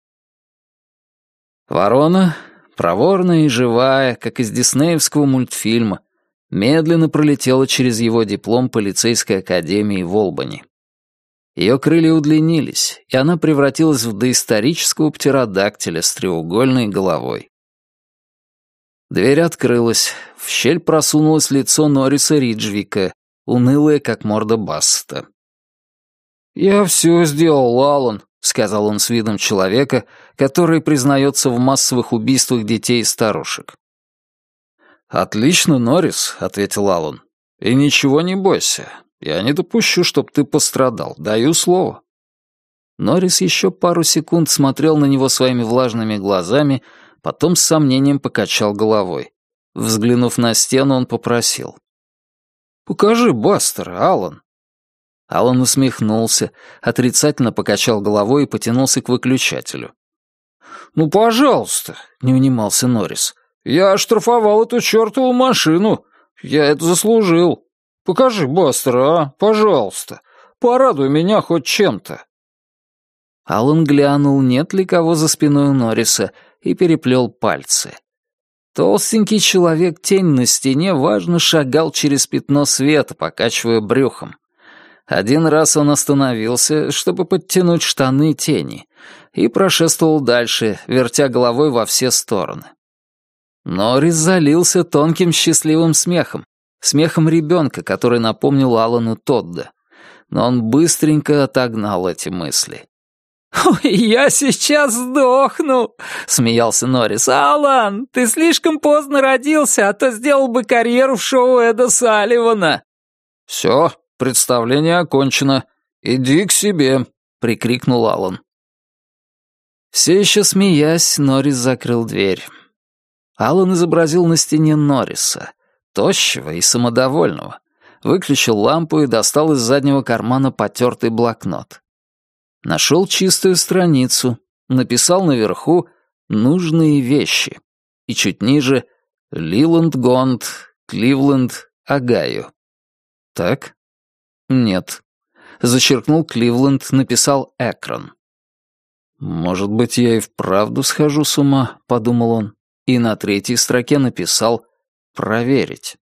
Ворона, проворная и живая, как из диснеевского мультфильма, медленно пролетела через его диплом полицейской академии в Олбани. Ее крылья удлинились, и она превратилась в доисторического птеродактиля с треугольной головой. Дверь открылась, в щель просунулось лицо Норриса Риджвика, унылое, как морда Бассета. «Я все сделал, Аллан», — сказал он с видом человека, который признается в массовых убийствах детей и старушек. «Отлично, Норрис», — ответил Аллан. «И ничего не бойся. Я не допущу, чтоб ты пострадал. Даю слово». Норрис еще пару секунд смотрел на него своими влажными глазами, потом с сомнением покачал головой. Взглянув на стену, он попросил. «Покажи Бастера, Алан». Алан усмехнулся, отрицательно покачал головой и потянулся к выключателю. «Ну, пожалуйста», — не унимался Норрис. «Я оштрафовал эту чертову машину. Я это заслужил. Покажи Бастера, а, пожалуйста. Порадуй меня хоть чем-то». Алан глянул, нет ли кого за спиной у Норриса, и переплел пальцы. Толстенький человек-тень на стене важно шагал через пятно света, покачивая брюхом. Один раз он остановился, чтобы подтянуть штаны тени, и прошествовал дальше, вертя головой во все стороны. Норрис залился тонким счастливым смехом, смехом ребенка, который напомнил Алану Тодда. Но он быстренько отогнал эти мысли. «Ой, я сейчас сдохну!» — смеялся Норрис. «Алан, ты слишком поздно родился, а то сделал бы карьеру в шоу Эда Салливана». «Все, представление окончено. Иди к себе!» — прикрикнул Алан. Все еще смеясь, Норрис закрыл дверь. Алан изобразил на стене Норриса, тощего и самодовольного, выключил лампу и достал из заднего кармана потертый блокнот. Нашел чистую страницу, написал наверху «нужные вещи» и чуть ниже «Лиланд Гонд, Кливленд, Огайо». Так? Нет. Зачеркнул Кливленд, написал Экрон. «Может быть, я и вправду схожу с ума», — подумал он, и на третьей строке написал «проверить».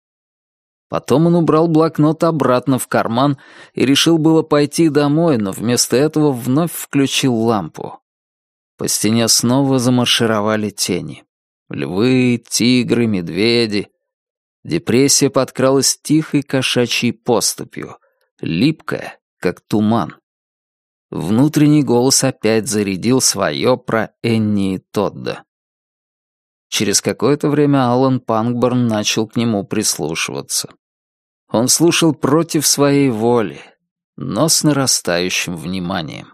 Потом он убрал блокнот обратно в карман и решил было пойти домой, но вместо этого вновь включил лампу. По стене снова замаршировали тени. Львы, тигры, медведи. Депрессия подкралась тихой кошачьей поступью, липкая, как туман. Внутренний голос опять зарядил свое про Энни и Тодда. Через какое-то время Алан Пангборн начал к нему прислушиваться. Он слушал против своей воли, но с нарастающим вниманием.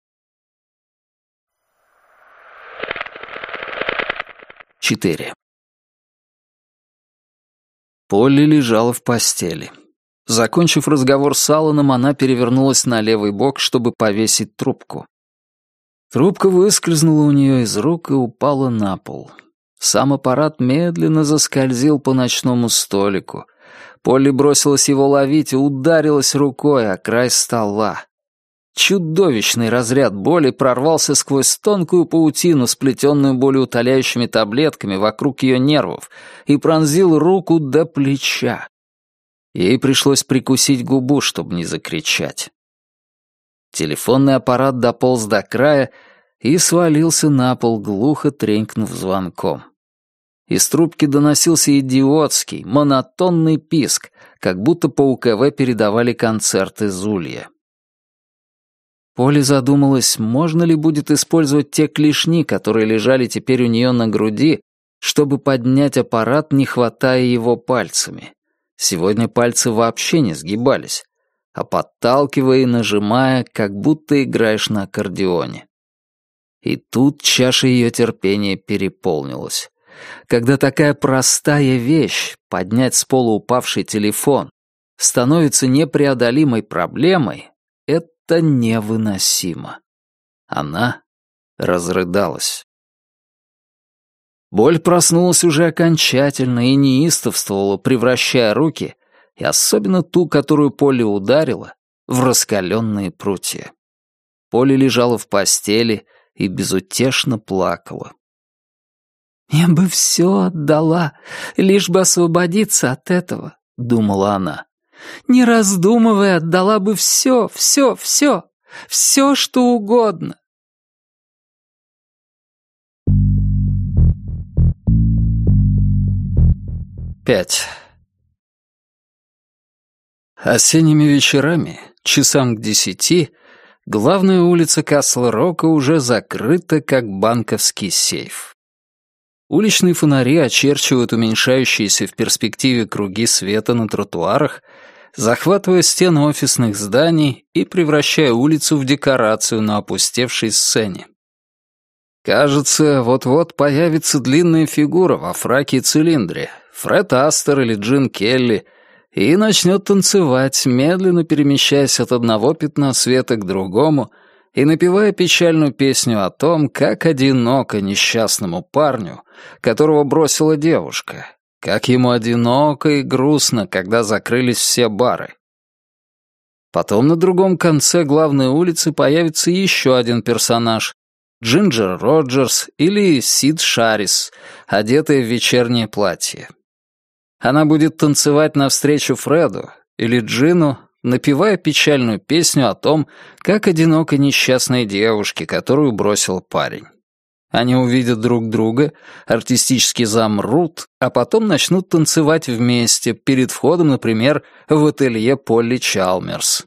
Четыре. Полли лежала в постели. Закончив разговор с Аланом, она перевернулась на левый бок, чтобы повесить трубку. Трубка выскользнула у нее из рук и упала на пол. Сам аппарат медленно заскользил по ночному столику. Полли бросилась его ловить и ударилась рукой о край стола. Чудовищный разряд боли прорвался сквозь тонкую паутину, сплетенную болеутоляющими таблетками вокруг ее нервов, и пронзил руку до плеча. Ей пришлось прикусить губу, чтобы не закричать. Телефонный аппарат дополз до края и свалился на пол, глухо тренькнув звонком. Из трубки доносился идиотский, монотонный писк, как будто по УКВ передавали концерт из Улья. Полли задумалась, можно ли будет использовать те клешни, которые лежали теперь у нее на груди, чтобы поднять аппарат, не хватая его пальцами. Сегодня пальцы вообще не сгибались, а подталкивая и нажимая, как будто играешь на аккордеоне. И тут чаша ее терпения переполнилась. Когда такая простая вещь, поднять с пола упавший телефон, становится непреодолимой проблемой, это невыносимо. Она разрыдалась. Боль проснулась уже окончательно и неистовствовала, превращая руки, и особенно ту, которую Полли ударила, в раскаленные прутья. Полли лежала в постели и безутешно плакала. «Я бы все отдала, лишь бы освободиться от этого», — думала она. «Не раздумывая, отдала бы все, все, все, все, что угодно». Пять. Осенними вечерами, часам к десяти, главная улица Касл-Рока уже закрыта, как банковский сейф. Уличные фонари очерчивают уменьшающиеся в перспективе круги света на тротуарах, захватывая стены офисных зданий и превращая улицу в декорацию на опустевшей сцене. Кажется, вот-вот появится длинная фигура во фраке и цилиндре, Фред Астер или Джин Келли, и начнет танцевать, медленно перемещаясь от одного пятна света к другому и напевая печальную песню о том, как одиноко несчастному парню, которого бросила девушка, как ему одиноко и грустно, когда закрылись все бары. Потом на другом конце главной улицы появится еще один персонаж — Джинджер Роджерс или Сид Шарис, одетая в вечернее платье. Она будет танцевать навстречу Фреду или Джину, напевая печальную песню о том, как одиноко несчастной девушке, которую бросил парень. Они увидят друг друга, артистически замрут, а потом начнут танцевать вместе перед входом, например, в ателье Полли Чалмерс.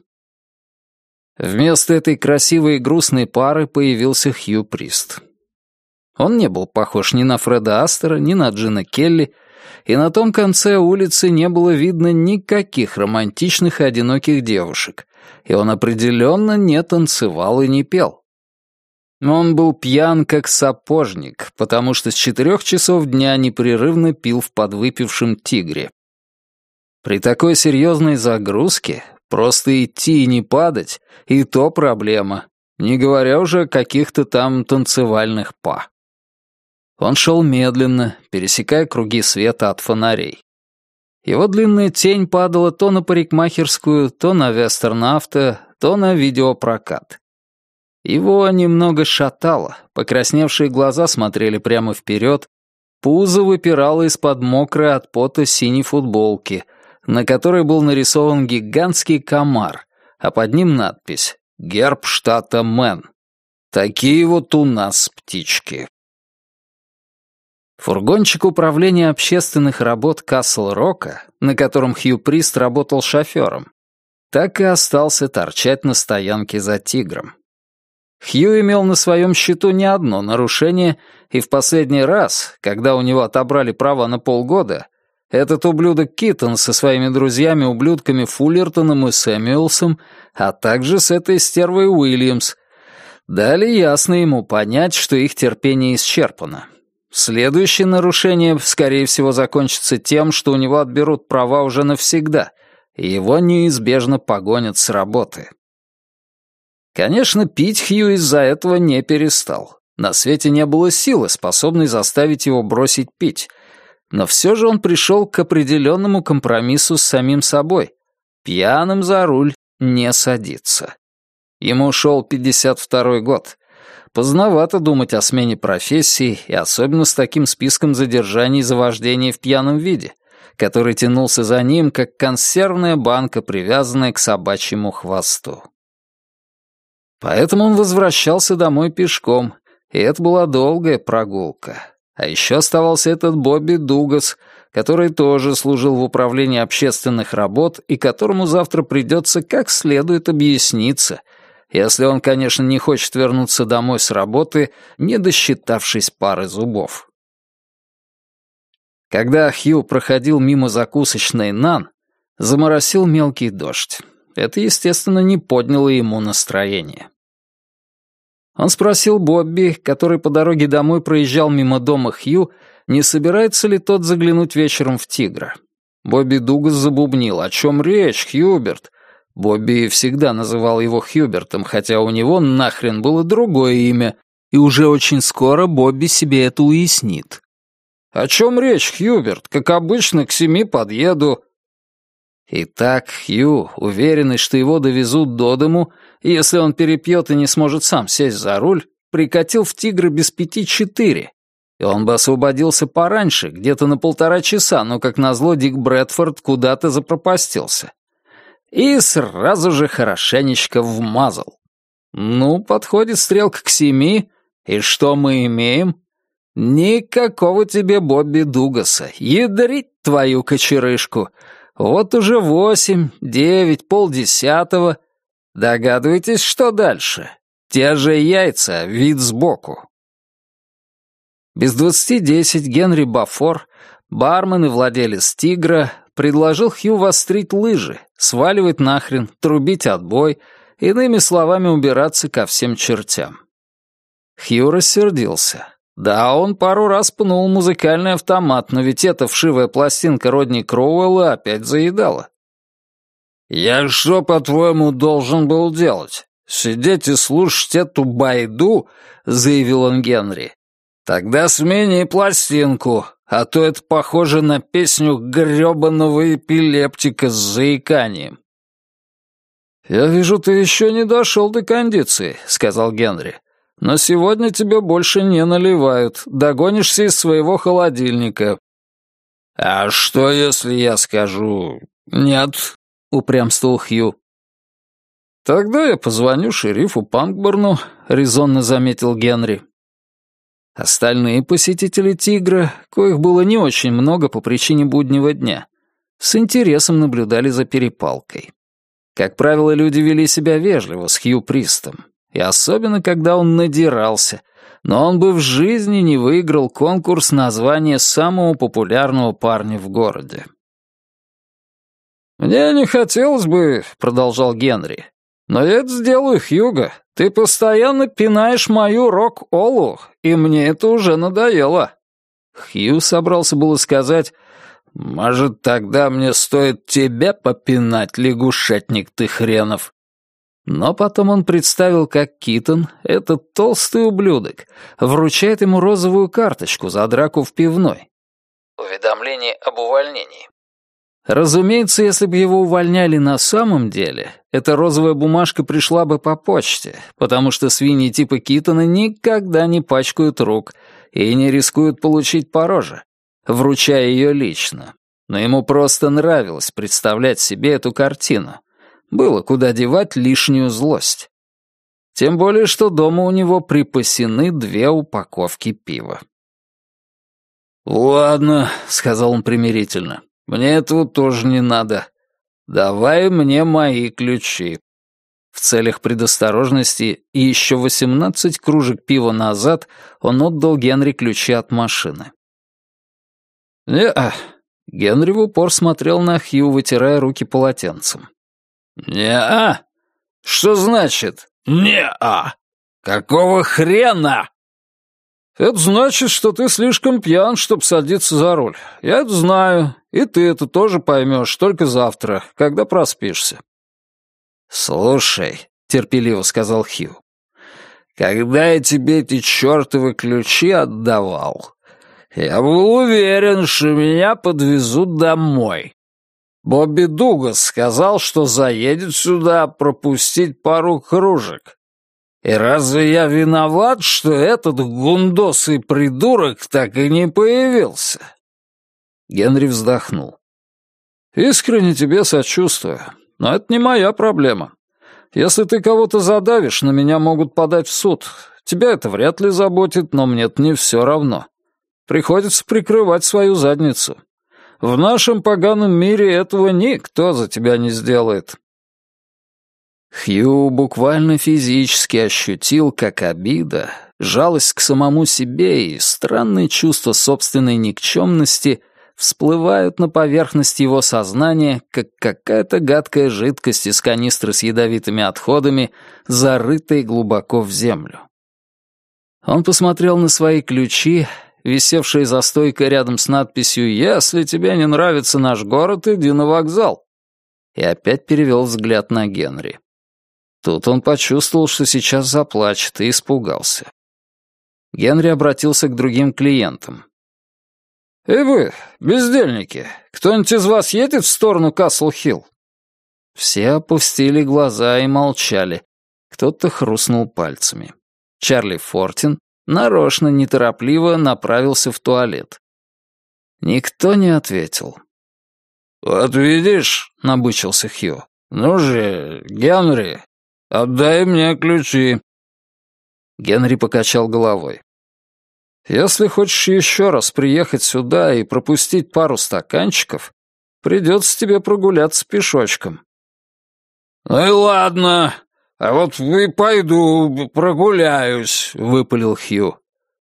Вместо этой красивой и грустной пары появился Хью Прист. Он не был похож ни на Фреда Астера, ни на Джина Келли, и на том конце улицы не было видно никаких романтичных и одиноких девушек, и он определенно не танцевал и не пел. Он был пьян как сапожник, потому что с четырех часов дня непрерывно пил в подвыпившем «Тигре». При такой серьезной загрузке просто идти и не падать — и то проблема, не говоря уже о каких-то там танцевальных па. Он шел медленно, пересекая круги света от фонарей. Его длинная тень падала то на парикмахерскую, то на вестерн-авто, то на видеопрокат. Его немного шатало, покрасневшие глаза смотрели прямо вперед, пузо выпирало из-под мокрой от пота синей футболки, на которой был нарисован гигантский комар, а под ним надпись «Герб штата Мэн». Такие вот у нас птички. Фургончик управления общественных работ Касл-Рока, на котором Хью Прист работал шофером, так и остался торчать на стоянке за «Тигром». Хью имел на своем счету не одно нарушение, и в последний раз, когда у него отобрали права на полгода, этот ублюдок Китон со своими друзьями-ублюдками Фуллертоном и Сэмюэлсом, а также с этой стервой Уильямс, дали ясно ему понять, что их терпение исчерпано. Следующее нарушение, скорее всего, закончится тем, что у него отберут права уже навсегда, и его неизбежно погонят с работы. Конечно, пить Хью из-за этого не перестал. На свете не было силы, способной заставить его бросить пить. Но все же он пришел к определенному компромиссу с самим собой. Пьяным за руль не садиться. Ему шел пятьдесят второй год. Поздновато думать о смене профессии, и особенно с таким списком задержаний за вождение в пьяном виде, который тянулся за ним, как консервная банка, привязанная к собачьему хвосту. Поэтому он возвращался домой пешком, и это была долгая прогулка. А еще оставался этот Бобби Дугас, который тоже служил в управлении общественных работ и которому завтра придется как следует объясниться, если он, конечно, не хочет вернуться домой с работы, не досчитавшись пары зубов. Когда Хью проходил мимо закусочной «Нан», заморосил мелкий дождь. Это, естественно, не подняло ему настроение. Он спросил Бобби, который по дороге домой проезжал мимо дома Хью, не собирается ли тот заглянуть вечером в «Тигра». Бобби Дугас забубнил: «О чем речь, Хьюберт?» Бобби всегда называл его Хьюбертом, хотя у него нахрен было другое имя, и уже очень скоро Бобби себе это уяснит. «О чем речь, Хьюберт? Как обычно, к семи подъеду». Итак, Хью, уверенный, что его довезут до дому, если он перепьет и не сможет сам сесть за руль, прикатил в «Тигры» без пяти четыре. И он бы освободился пораньше, где-то на полтора часа, но, как назло, Дик Брэдфорд куда-то запропастился. И сразу же хорошенечко вмазал. Ну, подходит стрелка к семи, и что мы имеем? Никакого тебе Бобби Дугаса, ядрить твою кочерышку. Вот уже восемь, девять, полдесятого. Догадываетесь, что дальше? Те же яйца, вид сбоку. Без двадцати десять Генри Бафор, бармен и владелец «Тигра», предложил Хью вострить лыжи, сваливать нахрен, трубить отбой, иными словами, убираться ко всем чертям. Хью рассердился. Да, он пару раз пнул музыкальный автомат, но ведь эта вшивая пластинка Родни Кроуэлла опять заедала. «Я что, по-твоему, должен был делать? Сидеть и слушать эту байду?» — заявил он Генри. «Тогда смени пластинку, а то это похоже на песню грёбаного эпилептика с заиканием». «Я вижу, ты еще не дошел до кондиции», — сказал Генри. «Но сегодня тебе больше не наливают, догонишься из своего холодильника». «А что, если я скажу «нет»?» — упрямствовал Хью. «Тогда я позвоню шерифу Панкборну», — резонно заметил Генри. Остальные посетители «Тигра», коих было не очень много по причине буднего дня, с интересом наблюдали за перепалкой. Как правило, люди вели себя вежливо с Хью Пристом, и особенно, когда он надирался, но он бы в жизни не выиграл конкурс на звание самого популярного парня в городе. «Мне не хотелось бы», — продолжал Генри, — «но я это сделаю, Хьюго. Ты постоянно пинаешь мою рок-олу, и мне это уже надоело». Хью собрался было сказать: «Может, тогда мне стоит тебя попинать, лягушатник ты хренов». Но потом он представил, как Китон, этот толстый ублюдок, вручает ему розовую карточку за драку в пивной. Уведомление об увольнении. Разумеется, если бы его увольняли на самом деле, эта розовая бумажка пришла бы по почте, потому что свиньи типа Китона никогда не пачкают рук и не рискуют получить по роже, вручая ее лично. Но ему просто нравилось представлять себе эту картину. Было куда девать лишнюю злость. Тем более, что дома у него припасены две упаковки пива. «Ладно», — сказал он примирительно, — «мне этого тоже не надо. Давай мне мои ключи». В целях предосторожности и еще восемнадцать кружек пива назад он отдал Генри ключи от машины. «Не-а», — Генри в упор смотрел на Хью, вытирая руки полотенцем. «Не-а? Что значит «не-а»? Какого хрена?» «Это значит, что ты слишком пьян, чтобы садиться за руль. Я это знаю, и ты это тоже поймешь только завтра, когда проспишься». «Слушай», — терпеливо сказал Хью, — «когда я тебе эти чертовы ключи отдавал, я был уверен, что меня подвезут домой. Бобби Дугас сказал, что заедет сюда пропустить пару кружек. И разве я виноват, что этот гундосый придурок так и не появился?» Генри вздохнул. «Искренне тебе сочувствую, но это не моя проблема. Если ты кого-то задавишь, на меня могут подать в суд. Тебя это вряд ли заботит, но мне-то не все равно. Приходится прикрывать свою задницу. В нашем поганом мире этого никто за тебя не сделает». Хью буквально физически ощутил, как обида, жалость к самому себе и странное чувство собственной никчемности всплывают на поверхность его сознания, как какая-то гадкая жидкость из канистры с ядовитыми отходами, зарытая глубоко в землю. Он посмотрел на свои ключи, висевшие за стойкой рядом с надписью «Если тебе не нравится наш город, иди на вокзал», и опять перевел взгляд на Генри. Тут он почувствовал, что сейчас заплачет, и испугался. Генри обратился к другим клиентам. «Эй вы, бездельники, кто-нибудь из вас едет в сторону Касл-Хилл?» Все опустили глаза и молчали. Кто-то хрустнул пальцами. Чарли Фортин нарочно, неторопливо направился в туалет. Никто не ответил. «Вот видишь», — набычился Хью, — «ну же, Генри, отдай мне ключи». Генри покачал головой. «Если хочешь еще раз приехать сюда и пропустить пару стаканчиков, придется тебе прогуляться пешочком». «Ну и ладно, а вот и пойду прогуляюсь», — выпалил Хью.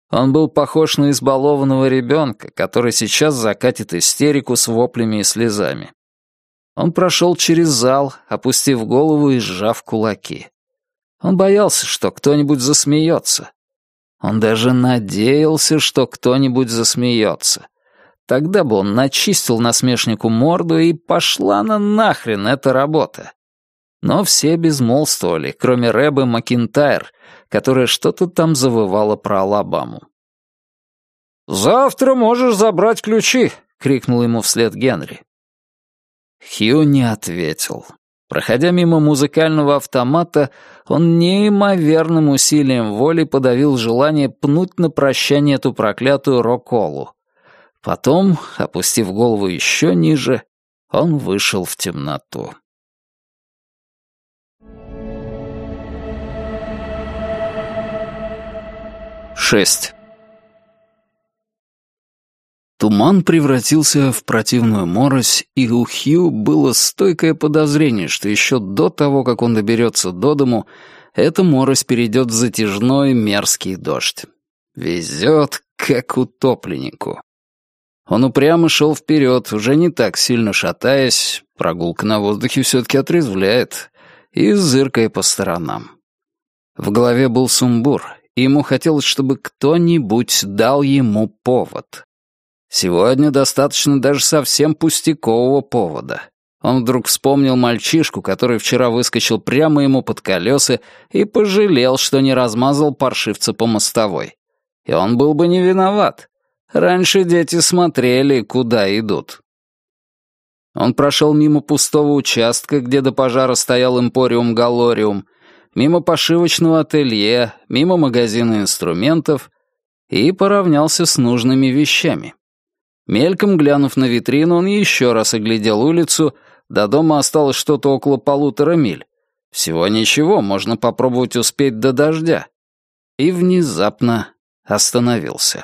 Он был похож на избалованного ребенка, который сейчас закатит истерику с воплями и слезами. Он прошел через зал, опустив голову и сжав кулаки. Он боялся, что кто-нибудь засмеется. Он даже надеялся, что кто-нибудь засмеется. Тогда бы он начистил насмешнику морду, и пошла на нахрен эта работа. Но все безмолвствовали, кроме Рэбы Макинтайр, которая что-то там завывала про Алабаму. «Завтра можешь забрать ключи!» — крикнул ему вслед Генри. Хью не ответил. Проходя мимо музыкального автомата, он неимоверным усилием воли подавил желание пнуть на прощание эту проклятую рок-колу. Потом, опустив голову еще ниже, он вышел в темноту. Шесть. Туман превратился в противную морось, и у Хью было стойкое подозрение, что еще до того, как он доберется до дому, эта морось перейдет в затяжной мерзкий дождь. Везет, как утопленнику. Он упрямо шел вперед, уже не так сильно шатаясь, прогулка на воздухе все-таки отрезвляет, и зыркая по сторонам. В голове был сумбур, и ему хотелось, чтобы кто-нибудь дал ему повод. Сегодня достаточно даже совсем пустякового повода. Он вдруг вспомнил мальчишку, который вчера выскочил прямо ему под колеса и пожалел, что не размазал паршивца по мостовой. И он был бы не виноват. Раньше дети смотрели, куда идут. Он прошел мимо пустого участка, где до пожара стоял Эмпориум Галлориум, мимо пошивочного ателье, мимо магазина инструментов и поравнялся с нужными вещами. Мельком глянув на витрину, он еще раз оглядел улицу. До дома осталось что-то около полутора миль. Всего ничего, можно попробовать успеть до дождя. И внезапно остановился.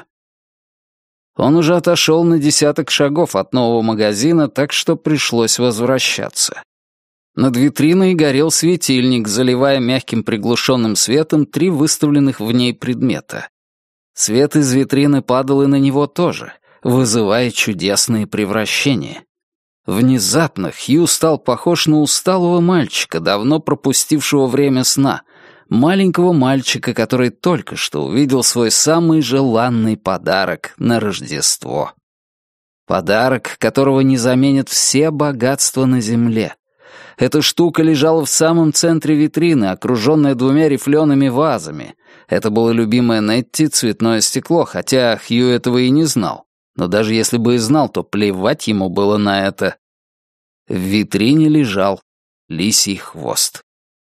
Он уже отошел на десяток шагов от нового магазина, так что пришлось возвращаться. Над витриной горел светильник, заливая мягким приглушенным светом три выставленных в ней предмета. Свет из витрины падал и на него тоже, вызывая чудесные превращения. Внезапно Хью стал похож на усталого мальчика, давно пропустившего время сна, маленького мальчика, который только что увидел свой самый желанный подарок на Рождество. Подарок, которого не заменят все богатства на земле. Эта штука лежала в самом центре витрины, окруженная двумя рифлеными вазами. Это было любимое Нетти цветное стекло, хотя Хью этого и не знал. Но даже если бы и знал, то плевать ему было на это. В витрине лежал лисий хвост.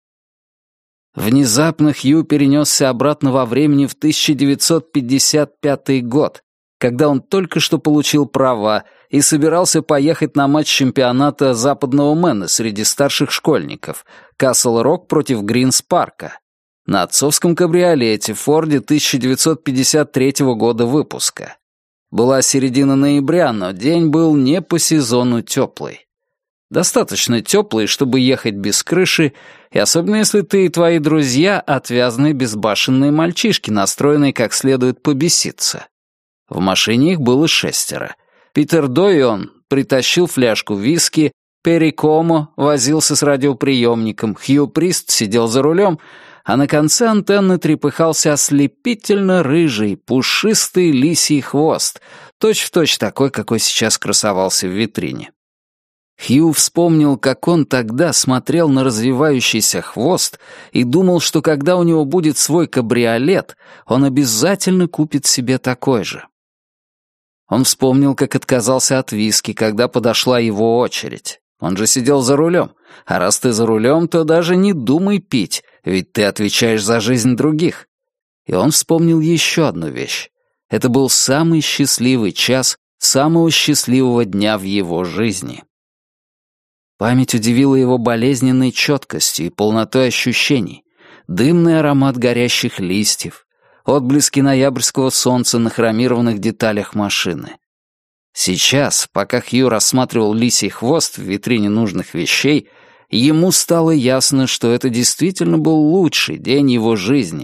Внезапно Хью перенесся обратно во времени в тысяча девятьсот пятьдесят пятый год, когда он только что получил права и собирался поехать на матч чемпионата Западного Мэна среди старших школьников «Касл-Рок» против Гринс-Парка на отцовском кабриолете Форде тысяча девятьсот пятьдесят третьего года выпуска. Была середина ноября, но день был не по сезону теплый. Достаточно теплый, чтобы ехать без крыши, и особенно если ты и твои друзья отвязные безбашенные мальчишки, настроенные как следует побеситься. В машине их было шестеро. Питер Дойон притащил фляжку виски, Перри Комо возился с радиоприемником, Хью Прист сидел за рулем, а на конце антенны трепыхался ослепительно рыжий, пушистый лисий хвост, точь-в-точь такой, какой сейчас красовался в витрине. Хью вспомнил, как он тогда смотрел на развивающийся хвост и думал, что когда у него будет свой кабриолет, он обязательно купит себе такой же. Он вспомнил, как отказался от виски, когда подошла его очередь. Он же сидел за рулем, а раз ты за рулем, то даже не думай пить, ведь ты отвечаешь за жизнь других. И он вспомнил еще одну вещь. Это был самый счастливый час самого счастливого дня в его жизни. Память удивила его болезненной четкостью и полнотой ощущений. Дымный аромат горящих листьев, отблески ноябрьского солнца на хромированных деталях машины. Сейчас, пока Хью рассматривал лисий хвост в витрине нужных вещей, ему стало ясно, что это действительно был лучший день его жизни,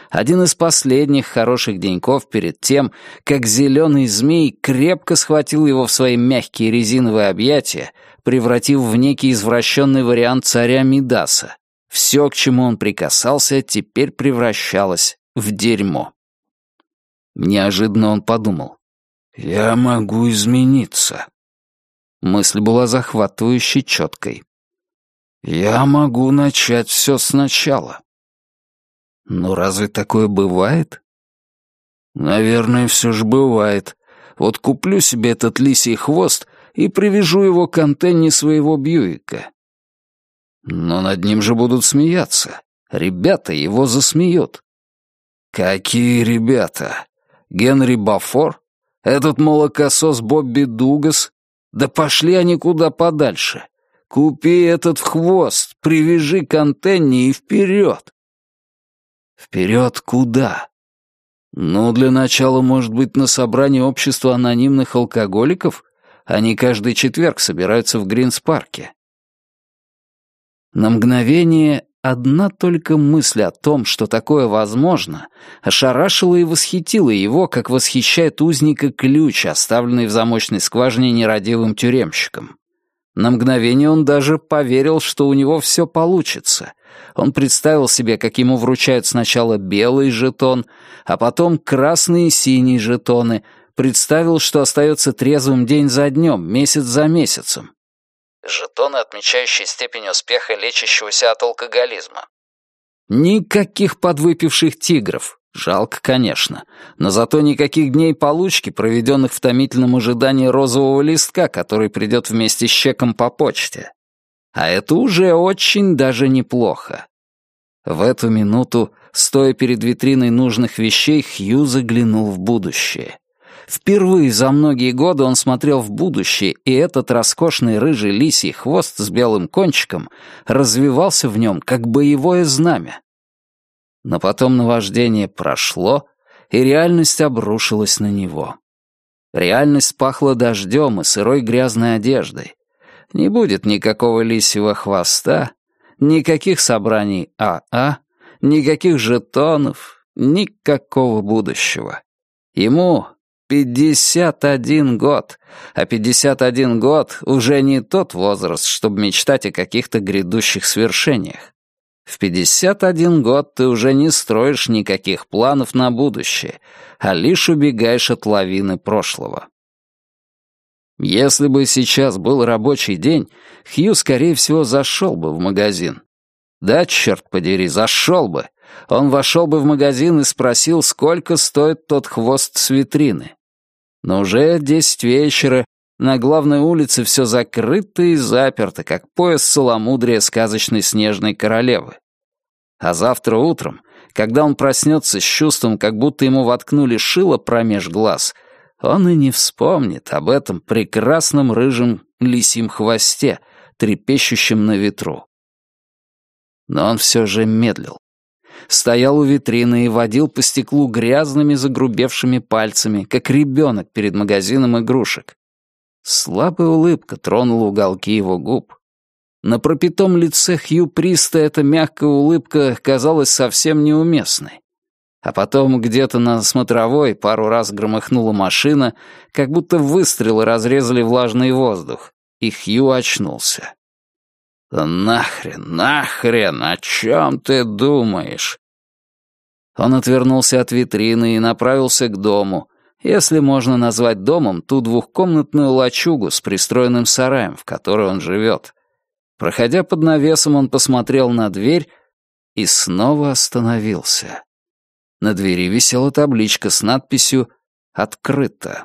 Один из последних хороших деньков перед тем, как зеленый змей крепко схватил его в свои мягкие резиновые объятия, превратив в некий извращенный вариант царя Мидаса. Все, к чему он прикасался, теперь превращалось в дерьмо. Неожиданно он подумал: «Я могу измениться». Мысль была захватывающе четкой. «Я могу начать все сначала». Но разве такое бывает? Наверное, все же бывает. Вот куплю себе этот лисий хвост и привяжу его к антенне своего Бьюика. Но над ним же будут смеяться. Ребята его засмеют. Какие ребята? Генри Бафор? Этот молокосос Бобби Дугас? Да пошли они куда подальше. Купи этот хвост, привяжи к антенне и вперед. Вперед куда? Ну, для начала, может быть, на собрание общества анонимных алкоголиков? Они каждый четверг собираются в Гринс-парке. На мгновение одна только мысль о том, что такое возможно, ошарашила и восхитила его, как восхищает узника ключ, оставленный в замочной скважине нерадивым тюремщиком. На мгновение он даже поверил, что у него все получится. Он представил себе, как ему вручают сначала белый жетон, а потом красный и синий жетоны, представил, что остается трезвым день за днем, месяц за месяцем. Жетоны, отмечающие степень успеха лечащегося от алкоголизма. Никаких подвыпивших тигров. Жалко, конечно. Но зато никаких дней получки, проведенных в томительном ожидании розового листка, который придет вместе с чеком по почте. А это уже очень даже неплохо. В эту минуту, стоя перед витриной нужных вещей, Хью заглянул в будущее. Впервые за многие годы он смотрел в будущее, и этот роскошный рыжий лисий хвост с белым кончиком развивался в нем, как боевое знамя. Но потом наваждение прошло, и реальность обрушилась на него. Реальность пахла дождем и сырой грязной одеждой. Не будет никакого лисьего хвоста, никаких собраний АА, никаких жетонов, никакого будущего. Ему пятьдесят один год, а пятьдесят один год уже не тот возраст, чтобы мечтать о каких-то грядущих свершениях. В пятьдесят один год ты уже не строишь никаких планов на будущее, а лишь убегаешь от лавины прошлого. Если бы сейчас был рабочий день, Хью, скорее всего, зашел бы в магазин. Да, черт подери, зашел бы. Он вошел бы в магазин и спросил, сколько стоит тот хвост с витрины. Но уже десять вечера, на главной улице все закрыто и заперто, как пояс целомудрия сказочной снежной королевы. А завтра утром, когда он проснется с чувством, как будто ему воткнули шило промеж глаз, он и не вспомнит об этом прекрасном рыжем лисьем хвосте, трепещущем на ветру. Но он все же медлил. Стоял у витрины и водил по стеклу грязными загрубевшими пальцами, как ребенок перед магазином игрушек. Слабая улыбка тронула уголки его губ. На пропитом лице Хью Приста эта мягкая улыбка казалась совсем неуместной. А потом где-то на смотровой пару раз громыхнула машина, как будто выстрелы разрезали влажный воздух, и Хью очнулся. «Да нахрен, нахрен, о чем ты думаешь?» Он отвернулся от витрины и направился к дому, если можно назвать домом ту двухкомнатную лачугу с пристроенным сараем, в которой он живет. Проходя под навесом, он посмотрел на дверь и снова остановился. На двери висела табличка с надписью «Открыто».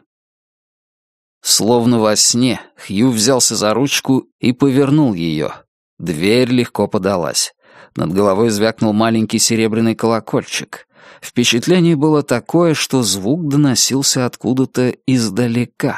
Словно во сне, Хью взялся за ручку и повернул ее. Дверь легко подалась. Над головой звякнул маленький серебряный колокольчик. Впечатление было такое, что звук доносился откуда-то издалека.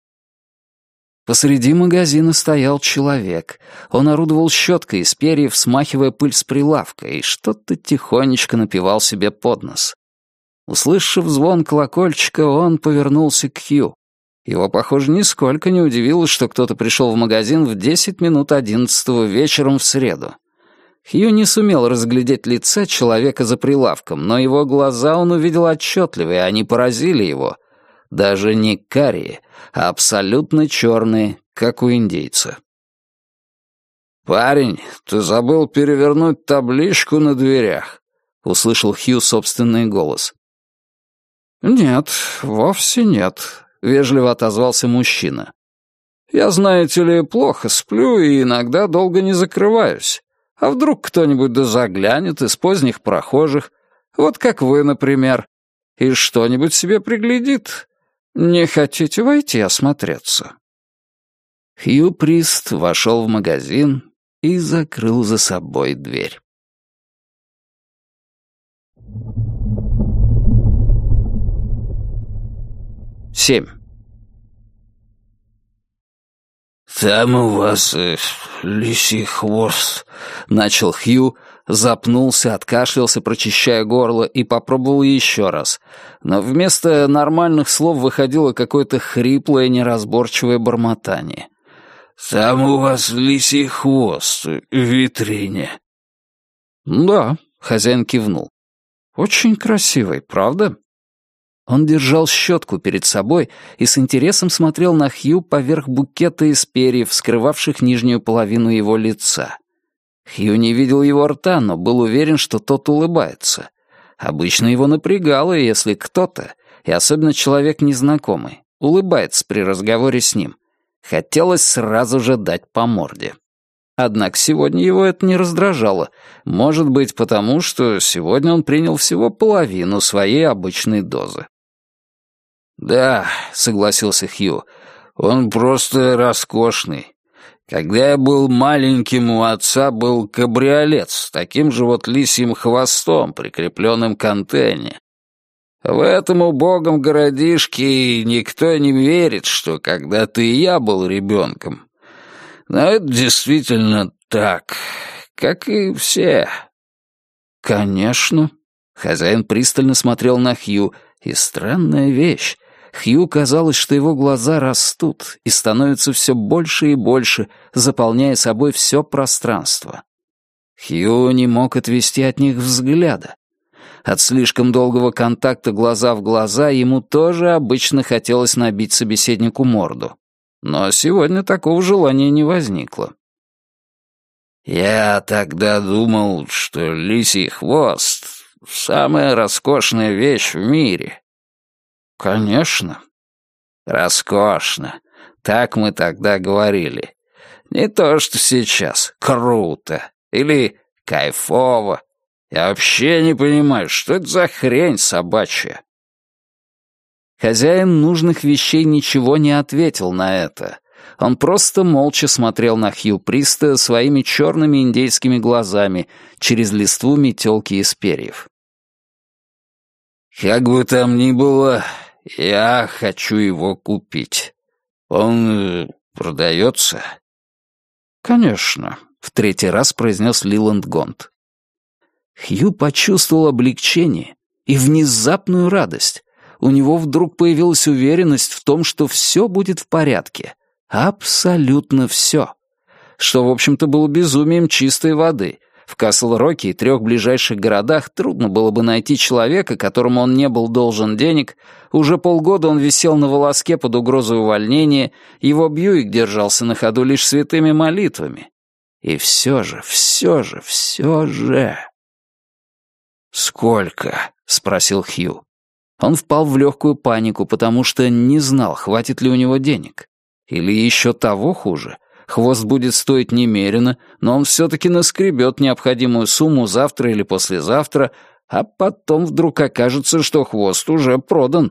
Посреди магазина стоял человек. Он орудовал щеткой из перьев, смахивая пыль с прилавка, и что-то тихонечко напевал себе под нос. Услышав звон колокольчика, он повернулся к Хью. Его, похоже, нисколько не удивило, что кто-то пришел в магазин в десять минут одиннадцатого вечером в среду. Хью не сумел разглядеть лица человека за прилавком, но его глаза он увидел отчетливо, и они поразили его. Даже не карие, а абсолютно черные, как у индейца. «Парень, ты забыл перевернуть табличку на дверях», — услышал Хью собственный голос. «Нет, вовсе нет», — вежливо отозвался мужчина. «Я, знаете ли, плохо сплю и иногда долго не закрываюсь. А вдруг кто-нибудь да заглянет из поздних прохожих, вот как вы, например, и что-нибудь себе приглядит. Не хотите войти осмотреться?» Хью Прист вошел в магазин и закрыл за собой дверь. Семь. «Там у вас э, лисий хвост», — начал Хью, запнулся, откашлялся, прочищая горло, и попробовал еще раз. Но вместо нормальных слов выходило какое-то хриплое, неразборчивое бормотание. «Там у вас лисий хвост в витрине». «Да», — хозяин кивнул. «Очень красивый, правда?» Он держал щетку перед собой и с интересом смотрел на Хью поверх букета из перьев, скрывавших нижнюю половину его лица. Хью не видел его рта, но был уверен, что тот улыбается. Обычно его напрягало, если кто-то, и особенно человек незнакомый, улыбается при разговоре с ним. Хотелось сразу же дать по морде. Однако сегодня его это не раздражало. Может быть, потому что сегодня он принял всего половину своей обычной дозы. «Да», — согласился Хью, — «он просто роскошный. Когда я был маленьким, у отца был кабриолет с таким же вот лисьим хвостом, прикрепленным к антенне. В этом убогом городишке никто не верит, что когда-то и я был ребенком. Но это действительно так, как и все». «Конечно». Хозяин пристально смотрел на Хью, и странная вещь. Хью казалось, что его глаза растут и становятся все больше и больше, заполняя собой все пространство. Хью не мог отвести от них взгляда. От слишком долгого контакта глаза в глаза ему тоже обычно хотелось набить собеседнику морду. Но сегодня такого желания не возникло. «Я тогда думал, что лисий хвост — самая роскошная вещь в мире». «Конечно». «Роскошно. Так мы тогда говорили. Не то, что сейчас. Круто. Или кайфово. Я вообще не понимаю, что это за хрень собачья». Хозяин нужных вещей ничего не ответил на это. Он просто молча смотрел на Хью Приста своими черными индейскими глазами через листву метелки из перьев. «Как бы там ни было, я хочу его купить. Он э, продается?» «Конечно», — в третий раз произнес Лиланд Гонт. Хью почувствовал облегчение и внезапную радость. У него вдруг появилась уверенность в том, что все будет в порядке. Абсолютно все. Что, в общем-то, было безумием чистой воды. В Касл-Роке и трех ближайших городах трудно было бы найти человека, которому он не был должен денег. Уже полгода он висел на волоске под угрозой увольнения, его Бьюик держался на ходу лишь святыми молитвами. И все же, все же, все же... «Сколько?» — спросил Хью. Он впал в легкую панику, потому что не знал, хватит ли у него денег. Или еще того хуже. Хвост будет стоить немерено, но он все-таки наскребет необходимую сумму завтра или послезавтра, а потом вдруг окажется, что хвост уже продан.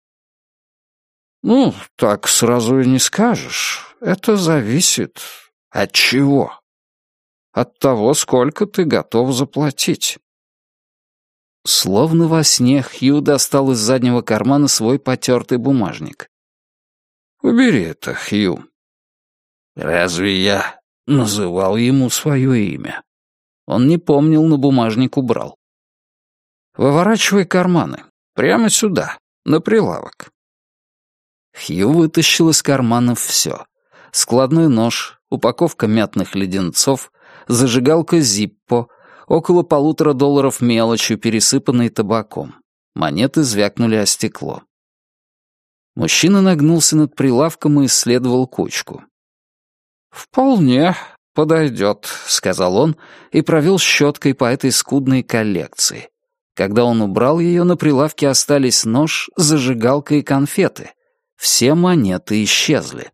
«Ну, так сразу и не скажешь. Это зависит. От чего? От того, сколько ты готов заплатить». Словно во сне Хью достал из заднего кармана свой потертый бумажник. «Убери это, Хью». «Разве я называл ему свое имя?» Он не помнил, но бумажник убрал. «Выворачивай карманы. Прямо сюда, на прилавок». Хью вытащил из карманов все. Складной нож, упаковка мятных леденцов, зажигалка Зиппо, около полутора долларов мелочью, пересыпанной табаком. Монеты звякнули о стекло. Мужчина нагнулся над прилавком и исследовал кучку. «Вполне подойдет», — сказал он и провел щеткой по этой скудной коллекции. Когда он убрал ее, на прилавке остались нож, зажигалка и конфеты. Все монеты исчезли.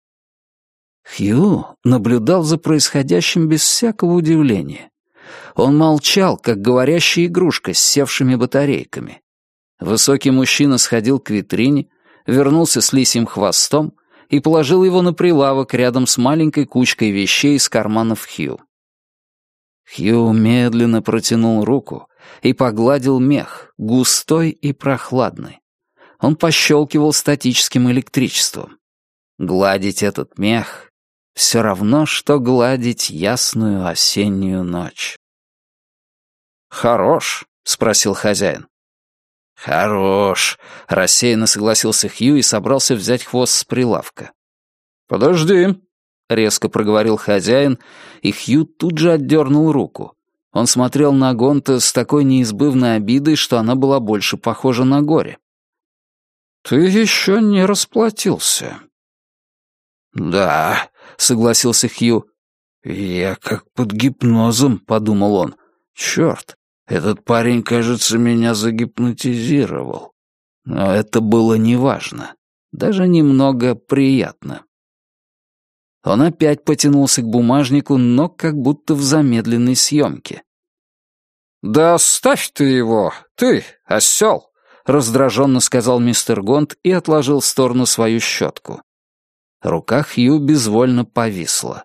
Хью наблюдал за происходящим без всякого удивления. Он молчал, как говорящая игрушка с севшими батарейками. Высокий мужчина сходил к витрине, вернулся с лисьим хвостом и положил его на прилавок рядом с маленькой кучкой вещей из карманов Хью. Хью медленно протянул руку и погладил мех, густой и прохладный. Он пощелкивал статическим электричеством. Гладить этот мех — все равно, что гладить ясную осеннюю ночь. «Хорош?» — спросил хозяин. «Хорош», — рассеянно согласился Хью и собрался взять хвост с прилавка. «Подожди», — резко проговорил хозяин, и Хью тут же отдернул руку. Он смотрел на Гонта с такой неизбывной обидой, что она была больше похожа на горе. «Ты еще не расплатился». «Да», — согласился Хью. «Я как под гипнозом», — подумал он. «Черт, этот парень, кажется, меня загипнотизировал». Но это было неважно, даже немного приятно. Он опять потянулся к бумажнику, но как будто в замедленной съемке. «Да оставь ты его, ты, осел!» — раздраженно сказал мистер Гонт и отложил в сторону свою щетку. Рука Хью безвольно повисла.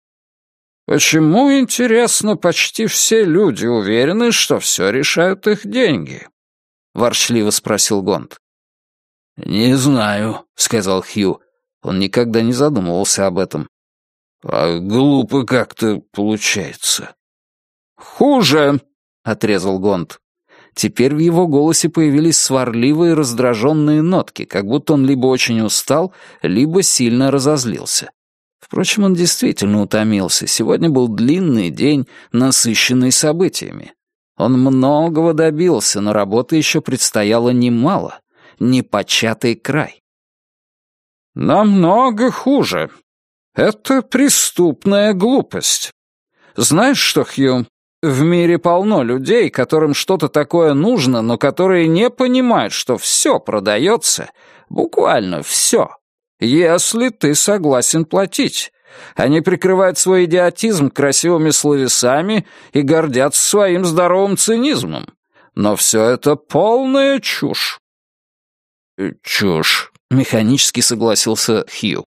«Почему, интересно, почти все люди уверены, что все решают их деньги?» — ворчливо спросил Гонт. «Не знаю», — сказал Хью. Он никогда не задумывался об этом. «А глупо как-то получается». «Хуже», — отрезал Гонт. Теперь в его голосе появились сварливые раздраженные нотки, как будто он либо очень устал, либо сильно разозлился. Впрочем, он действительно утомился. Сегодня был длинный день, насыщенный событиями. Он многого добился, но работы еще предстояло немало, непочатый край. «Намного хуже. Это преступная глупость. Знаешь что, Хью, в мире полно людей, которым что-то такое нужно, но которые не понимают, что все продается, буквально все, если ты согласен платить. Они прикрывают свой идиотизм красивыми словесами и гордятся своим здоровым цинизмом. Но все это полная чушь». «Чушь», — механически согласился Хью.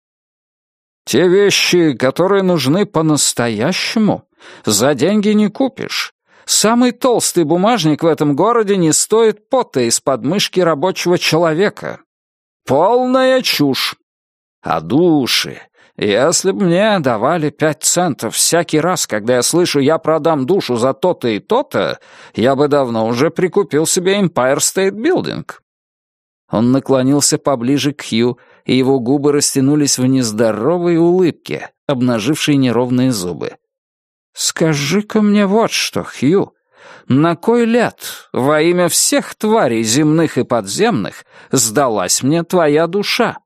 «Те вещи, которые нужны по-настоящему, за деньги не купишь. Самый толстый бумажник в этом городе не стоит пота из подмышки рабочего человека. Полная чушь. А души... Если бы мне давали пять центов всякий раз, когда я слышу «я продам душу за то-то и то-то», я бы давно уже прикупил себе Empire State Building». Он наклонился поближе к Хью, и его губы растянулись в нездоровой улыбке, обнажившей неровные зубы. «Скажи-ка мне вот что, Хью, на кой ляд во имя всех тварей земных и подземных сдалась мне твоя душа?»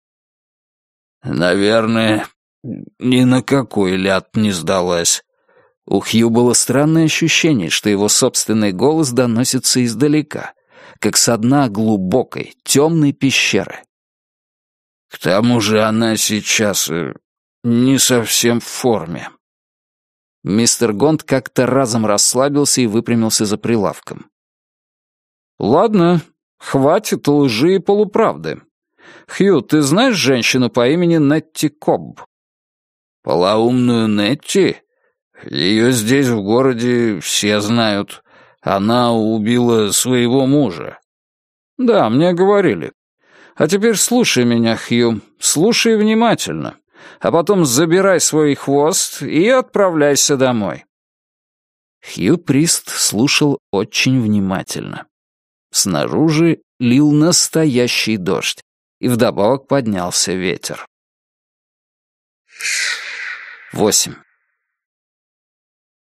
«Наверное, ни на какой ляд не сдалась». У Хью было странное ощущение, что его собственный голос доносится издалека, как со дна глубокой, темной пещеры. «К тому же она сейчас э, не совсем в форме». Мистер Гонт как-то разом расслабился и выпрямился за прилавком. «Ладно, хватит лжи и полуправды. Хью, ты знаешь женщину по имени Нетти Кобб?» «Полоумную Нетти? Ее здесь, в городе, все знают. Она убила своего мужа». «Да, мне говорили. А теперь слушай меня, Хью, слушай внимательно, а потом забирай свой хвост и отправляйся домой». Хью Прист слушал очень внимательно. Снаружи лил настоящий дождь, и вдобавок поднялся ветер. Восемь.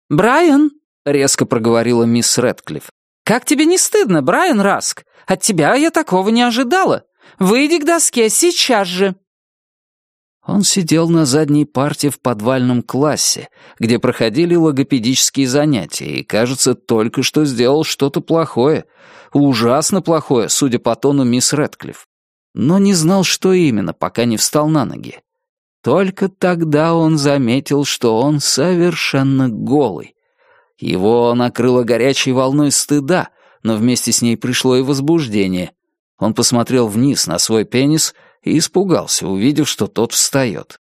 «Брайан!» — резко проговорила мисс Рэдклифф. «Как тебе не стыдно, Брайан Раск? От тебя я такого не ожидала. Выйди к доске сейчас же!» Он сидел на задней парте в подвальном классе, где проходили логопедические занятия, и, кажется, только что сделал что-то плохое, ужасно плохое, судя по тону мисс Рэдклифф, но не знал, что именно, пока не встал на ноги. Только тогда он заметил, что он совершенно голый. Его накрыло горячей волной стыда, но вместе с ней пришло и возбуждение. Он посмотрел вниз на свой пенис и испугался, увидев, что тот встает.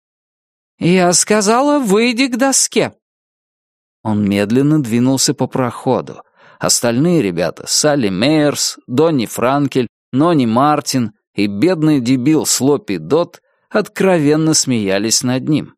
«Я сказала, выйди к доске». Он медленно двинулся по проходу. Остальные ребята, Салли Мейерс, Донни Франкель, Нони Мартин и бедный дебил Слоппи Дот откровенно смеялись над ним.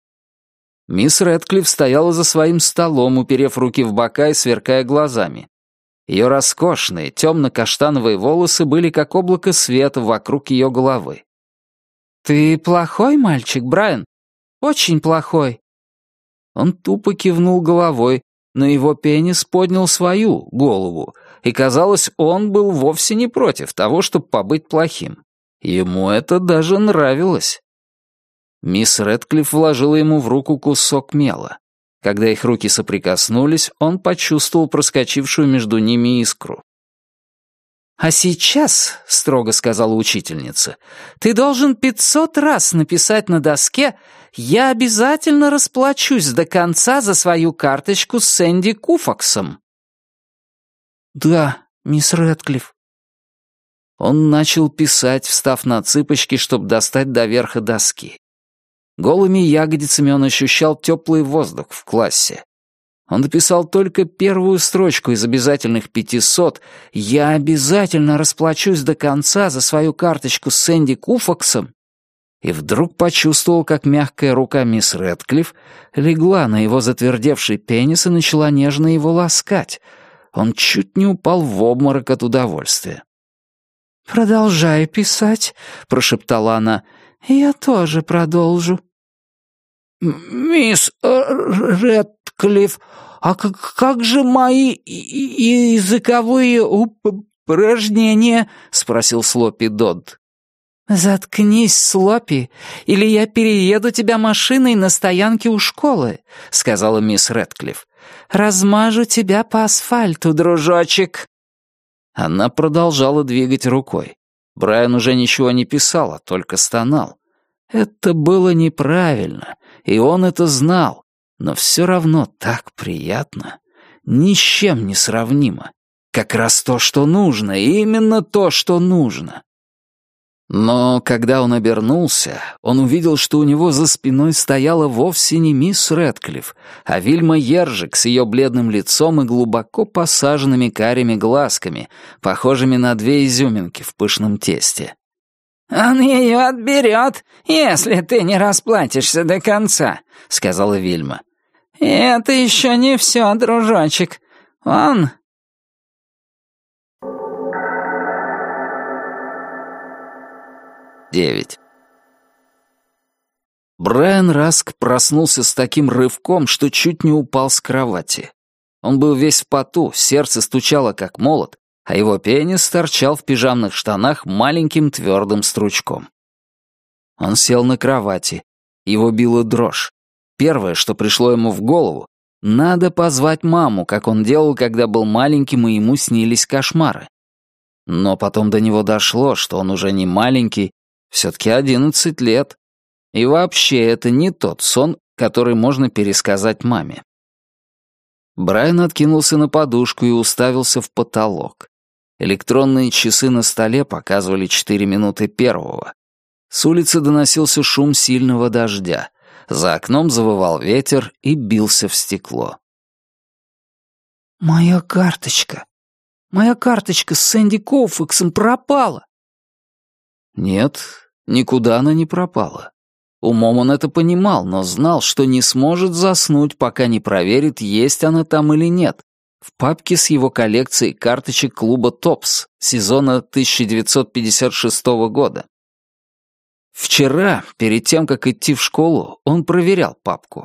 Мисс Рэдклифф стояла за своим столом, уперев руки в бока и сверкая глазами. Ее роскошные, темно-каштановые волосы были как облако света вокруг ее головы. «Ты плохой мальчик, Брайан? Очень плохой». Он тупо кивнул головой, но его пенис поднял свою голову, и, казалось, он был вовсе не против того, чтобы побыть плохим. Ему это даже нравилось. Мисс Рэдклифф вложила ему в руку кусок мела. Когда их руки соприкоснулись, он почувствовал проскочившую между ними искру. «А сейчас, — строго сказала учительница, — ты должен пятьсот раз написать на доске «Я обязательно расплачусь до конца за свою карточку с Сэнди Куфаксом». «Да, мисс Рэдклифф». Он начал писать, встав на цыпочки, чтобы достать до верха доски. Голыми ягодицами он ощущал теплый воздух в классе. Он дописал только первую строчку из обязательных пятисот «Я обязательно расплачусь до конца за свою карточку с Сэнди Куфаксом» и вдруг почувствовал, как мягкая рука мисс Рэдклифф легла на его затвердевший пенис и начала нежно его ласкать. Он чуть не упал в обморок от удовольствия. «Продолжай писать», — прошептала она. «Я тоже продолжу». «Мисс Рэдклифф, а как, как же мои языковые упражнения?» — спросил Слоппи Додд. «Заткнись, Слоппи, или я перееду тебя машиной на стоянке у школы», — сказала мисс Рэдклифф. «Размажу тебя по асфальту, дружочек». Она продолжала двигать рукой. Брайан уже ничего не писал, а только стонал. Это было неправильно, и он это знал, но все равно так приятно, ни с чем не сравнимо. Как раз то, что нужно, именно то, что нужно. Но когда он обернулся, он увидел, что у него за спиной стояла вовсе не мисс Рэдклифф, а Вильма Ержик с ее бледным лицом и глубоко посаженными карими глазками, похожими на две изюминки в пышном тесте. «Он ее отберет, если ты не расплатишься до конца», — сказала Вильма. «И это еще не все, дружочек. Он...» Девять. Брайан Раск проснулся с таким рывком, что чуть не упал с кровати. Он был весь в поту, сердце стучало как молот, а его пенис торчал в пижамных штанах маленьким твердым стручком. Он сел на кровати. Его била дрожь. Первое, что пришло ему в голову, надо позвать маму, как он делал, когда был маленьким, и ему снились кошмары. Но потом до него дошло, что он уже не маленький, все-таки одиннадцать лет. И вообще, это не тот сон, который можно пересказать маме. Брайан откинулся на подушку и уставился в потолок. Электронные часы на столе показывали четыре минуты первого. С улицы доносился шум сильного дождя. За окном завывал ветер и бился в стекло. «Моя карточка! Моя карточка с Сэнди Коуфаксом пропала!» Нет, никуда она не пропала. Умом он это понимал, но знал, что не сможет заснуть, пока не проверит, есть она там или нет, в папке с его коллекцией карточек клуба «Топс» сезона тысяча девятьсот пятьдесят шестого года. Вчера, перед тем, как идти в школу, он проверял папку.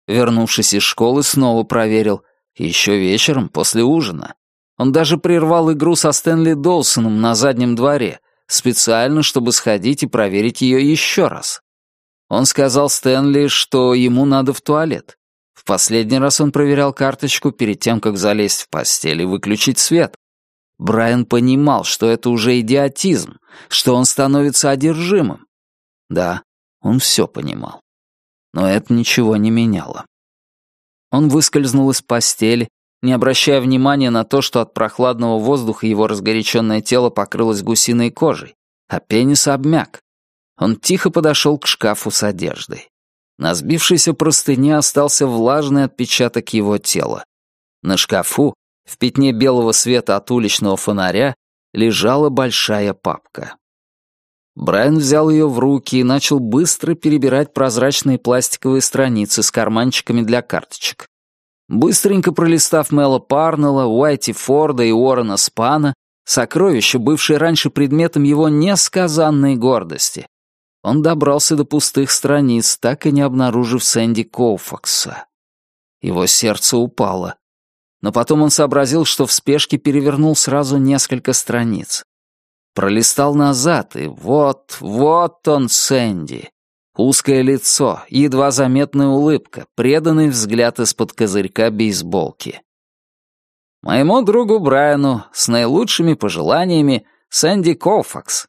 Вернувшись из школы, снова проверил. Еще вечером, после ужина. Он даже прервал игру со Стэнли Доусоном на заднем дворе, специально, чтобы сходить и проверить ее еще раз. Он сказал Стэнли, что ему надо в туалет. В последний раз он проверял карточку перед тем, как залезть в постель и выключить свет. Брайан понимал, что это уже идиотизм, что он становится одержимым. Да, он все понимал. Но это ничего не меняло. Он выскользнул из постели, не обращая внимания на то, что от прохладного воздуха его разгоряченное тело покрылось гусиной кожей, а пенис обмяк. Он тихо подошел к шкафу с одеждой. На сбившейся простыне остался влажный отпечаток его тела. На шкафу, в пятне белого света от уличного фонаря, лежала большая папка. Брайан взял ее в руки и начал быстро перебирать прозрачные пластиковые страницы с карманчиками для карточек. Быстренько пролистав Мэла Парнелла, Уайти Форда и Уоррена Спана, сокровища, бывшие раньше предметом его несказанной гордости, он добрался до пустых страниц, так и не обнаружив Сэнди Коуфакса. Его сердце упало. Но потом он сообразил, что в спешке перевернул сразу несколько страниц. Пролистал назад, и вот, вот он, Сэнди. Узкое лицо, едва заметная улыбка, преданный взгляд из-под козырька бейсболки. Моему другу Брайану с наилучшими пожеланиями, Сэнди Коуфакс.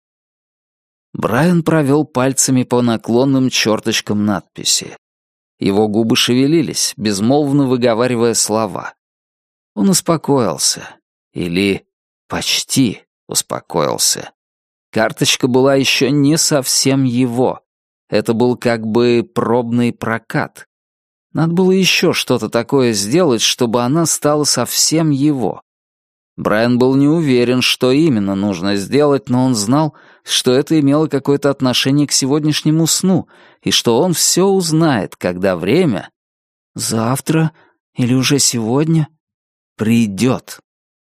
Брайан провел пальцами по наклонным черточкам надписи. Его губы шевелились, безмолвно выговаривая слова. Он успокоился. Или почти успокоился. Карточка была еще не совсем его. Это был как бы пробный прокат. Надо было еще что-то такое сделать, чтобы она стала совсем его. Брайан был не уверен, что именно нужно сделать, но он знал, что это имело какое-то отношение к сегодняшнему сну, и что он все узнает, когда время... Завтра или уже сегодня? Придет.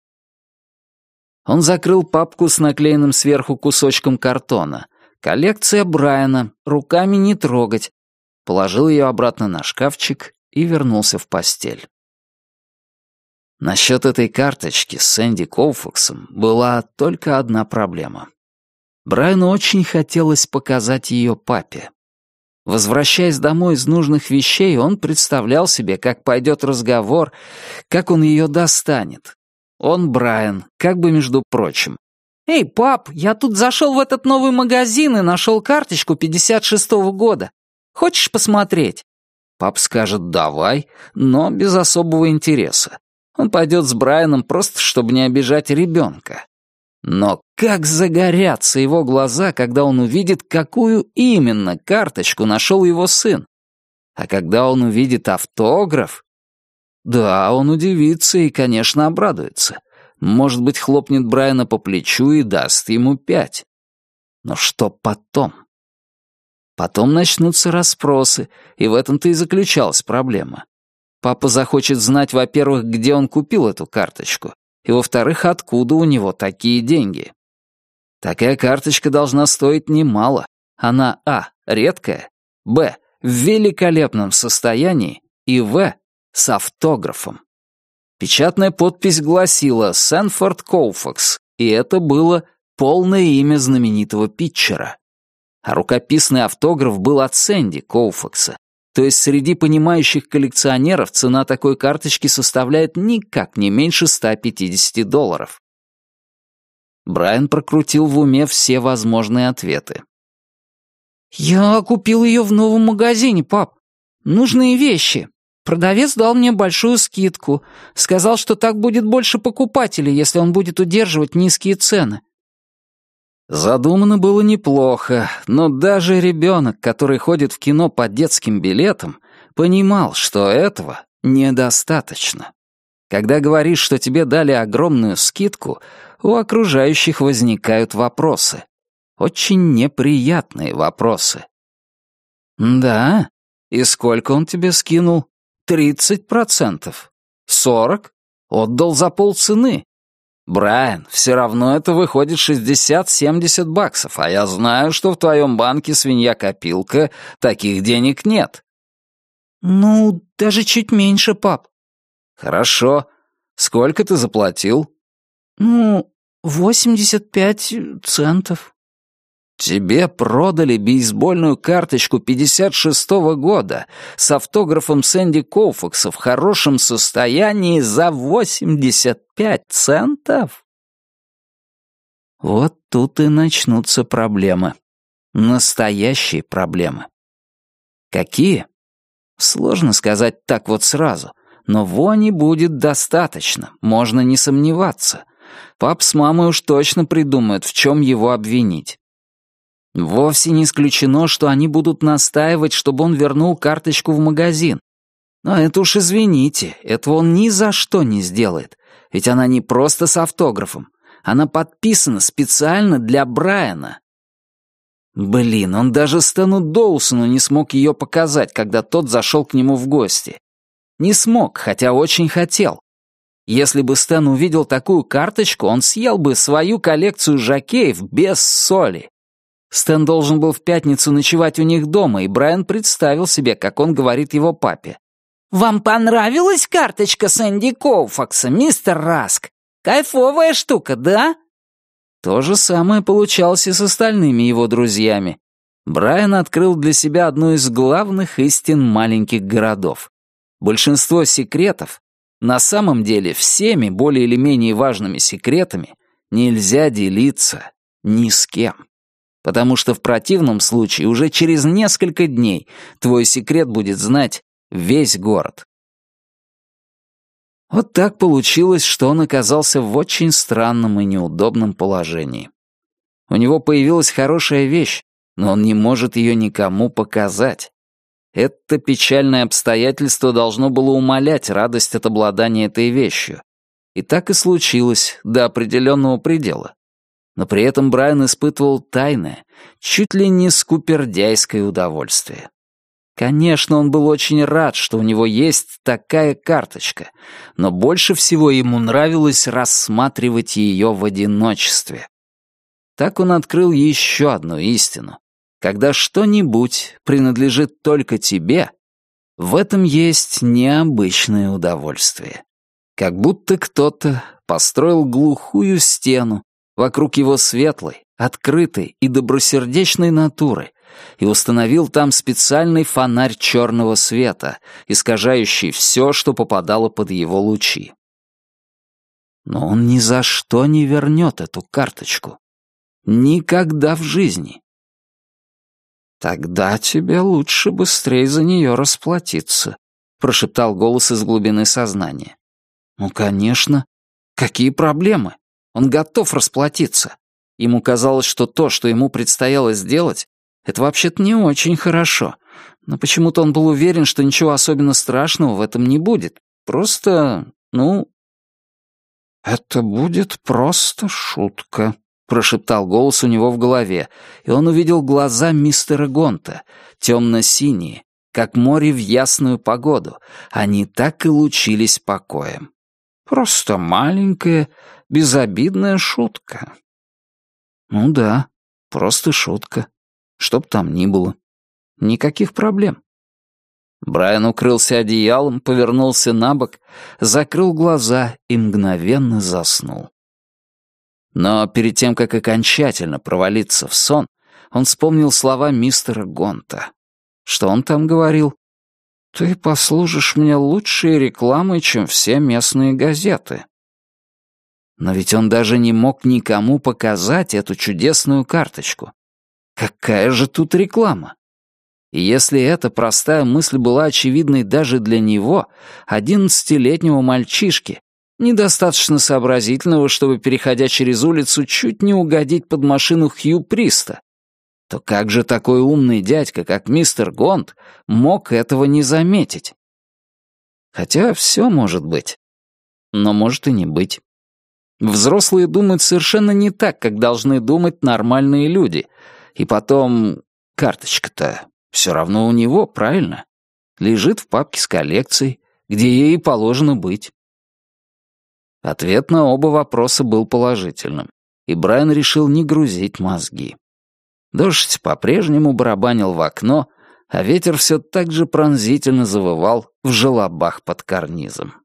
Он закрыл папку с наклеенным сверху кусочком картона. Коллекция Брайана, руками не трогать. Положил ее обратно на шкафчик и вернулся в постель. Насчет этой карточки с Сэнди Коуфаксом была только одна проблема. Брайану очень хотелось показать ее папе. Возвращаясь домой из нужных вещей, он представлял себе, как пойдет разговор, как он ее достанет. Он, Брайан, как бы между прочим. «Эй, пап, я тут зашел в этот новый магазин и нашел карточку пятьдесят шестого года. Хочешь посмотреть?» Пап скажет «давай», но без особого интереса. Он пойдет с Брайаном просто, чтобы не обижать ребенка. Но как загорятся его глаза, когда он увидит, какую именно карточку нашел его сын. А когда он увидит автограф... Да, он удивится и, конечно, обрадуется. Может быть, хлопнет Брайана по плечу и даст ему пять. Но что потом? Потом начнутся расспросы, и в этом-то и заключалась проблема. Папа захочет знать, во-первых, где он купил эту карточку, и, во-вторых, откуда у него такие деньги. Такая карточка должна стоить немало. Она а. редкая, б. в великолепном состоянии и в. с автографом. Печатная подпись гласила «Сэнфорд Коуфакс», и это было полное имя знаменитого питчера. А рукописный автограф был от Сэнди Коуфакса. То есть среди понимающих коллекционеров цена такой карточки составляет никак не меньше ста пятидесяти долларов. Брайан прокрутил в уме все возможные ответы. «Я купил ее в новом магазине, пап. Нужные вещи. Продавец дал мне большую скидку. Сказал, что так будет больше покупателей, если он будет удерживать низкие цены». Задумано было неплохо, но даже ребенок, который ходит в кино по детским билетам, понимал, что этого недостаточно. Когда говоришь, что тебе дали огромную скидку, у окружающих возникают вопросы. Очень неприятные вопросы. «Да? И сколько он тебе скинул? Тридцать процентов? Сорок? Отдал за полцены? Брайан, все равно это выходит шестьдесят-семьдесят баксов, а я знаю, что в твоем банке свинья-копилка таких денег нет». «Ну, даже чуть меньше, пап». «Хорошо. Сколько ты заплатил?» «Ну, восемьдесят пять центов». «Тебе продали бейсбольную карточку пятьдесят шестого года с автографом Сэнди Коуфакса в хорошем состоянии за восемьдесят пять центов?» Вот тут и начнутся проблемы. Настоящие проблемы. Какие? Сложно сказать так вот сразу, но вони будет достаточно, можно не сомневаться. Пап с мамой уж точно придумают, в чем его обвинить. Вовсе не исключено, что они будут настаивать, чтобы он вернул карточку в магазин. Но это уж извините, этого он ни за что не сделает, ведь она не просто с автографом, она подписана специально для Брайана. Блин, он даже Стэну Доусону не смог ее показать, когда тот зашел к нему в гости. Не смог, хотя очень хотел. Если бы Стэн увидел такую карточку, он съел бы свою коллекцию жокеев без соли. Стэн должен был в пятницу ночевать у них дома, и Брайан представил себе, как он говорит его папе. «Вам понравилась карточка Сэнди Коуфакса, мистер Раск? Кайфовая штука, да?» То же самое получалось и с остальными его друзьями. Брайан открыл для себя одну из главных истин маленьких городов. Большинство секретов, на самом деле всеми более или менее важными секретами, нельзя делиться ни с кем. Потому что в противном случае уже через несколько дней твой секрет будет знать весь город. Вот так получилось, что он оказался в очень странном и неудобном положении. У него появилась хорошая вещь, но он не может ее никому показать. Это печальное обстоятельство должно было умалять радость от обладания этой вещью. И так и случилось до определенного предела. Но при этом Брайан испытывал тайное, чуть ли не скупердяйское удовольствие. Конечно, он был очень рад, что у него есть такая карточка, но больше всего ему нравилось рассматривать ее в одиночестве. Так он открыл еще одну истину. Когда что-нибудь принадлежит только тебе, в этом есть необычное удовольствие. Как будто кто-то построил глухую стену вокруг его светлой, открытой и добросердечной натуры, и установил там специальный фонарь черного света, искажающий все, что попадало под его лучи. Но он ни за что не вернет эту карточку. Никогда в жизни. «Тогда тебе лучше быстрее за нее расплатиться», — прошептал голос из глубины сознания. «Ну, конечно. Какие проблемы? Он готов расплатиться». Ему казалось, что то, что ему предстояло сделать, это вообще-то не очень хорошо, но почему-то он был уверен, что ничего особенно страшного в этом не будет. Просто, ну... «Это будет просто шутка», — прошептал голос у него в голове, и он увидел глаза мистера Гонта, темно-синие, как море в ясную погоду. Они так и лучились покоем. «Просто маленькая, безобидная шутка». «Ну да, просто шутка. Чтоб там ни было. Никаких проблем». Брайан укрылся одеялом, повернулся на бок, закрыл глаза и мгновенно заснул. Но перед тем, как окончательно провалиться в сон, он вспомнил слова мистера Гонта. Что он там говорил? «Ты послужишь мне лучшей рекламой, чем все местные газеты». Но ведь он даже не мог никому показать эту чудесную карточку. Какая же тут реклама? И если эта простая мысль была очевидной даже для него, одиннадцатилетнего мальчишки, недостаточно сообразительного, чтобы, переходя через улицу, чуть не угодить под машину Хью Приста, то как же такой умный дядька, как мистер Гонт, мог этого не заметить? Хотя все может быть. Но может и не быть. Взрослые думают совершенно не так, как должны думать нормальные люди. И потом, карточка-то все равно у него, правильно? Лежит в папке с коллекцией, где ей и положено быть. Ответ на оба вопроса был положительным, и Брайан решил не грузить мозги. Дождь по-прежнему барабанил в окно, а ветер все так же пронзительно завывал в желобах под карнизом.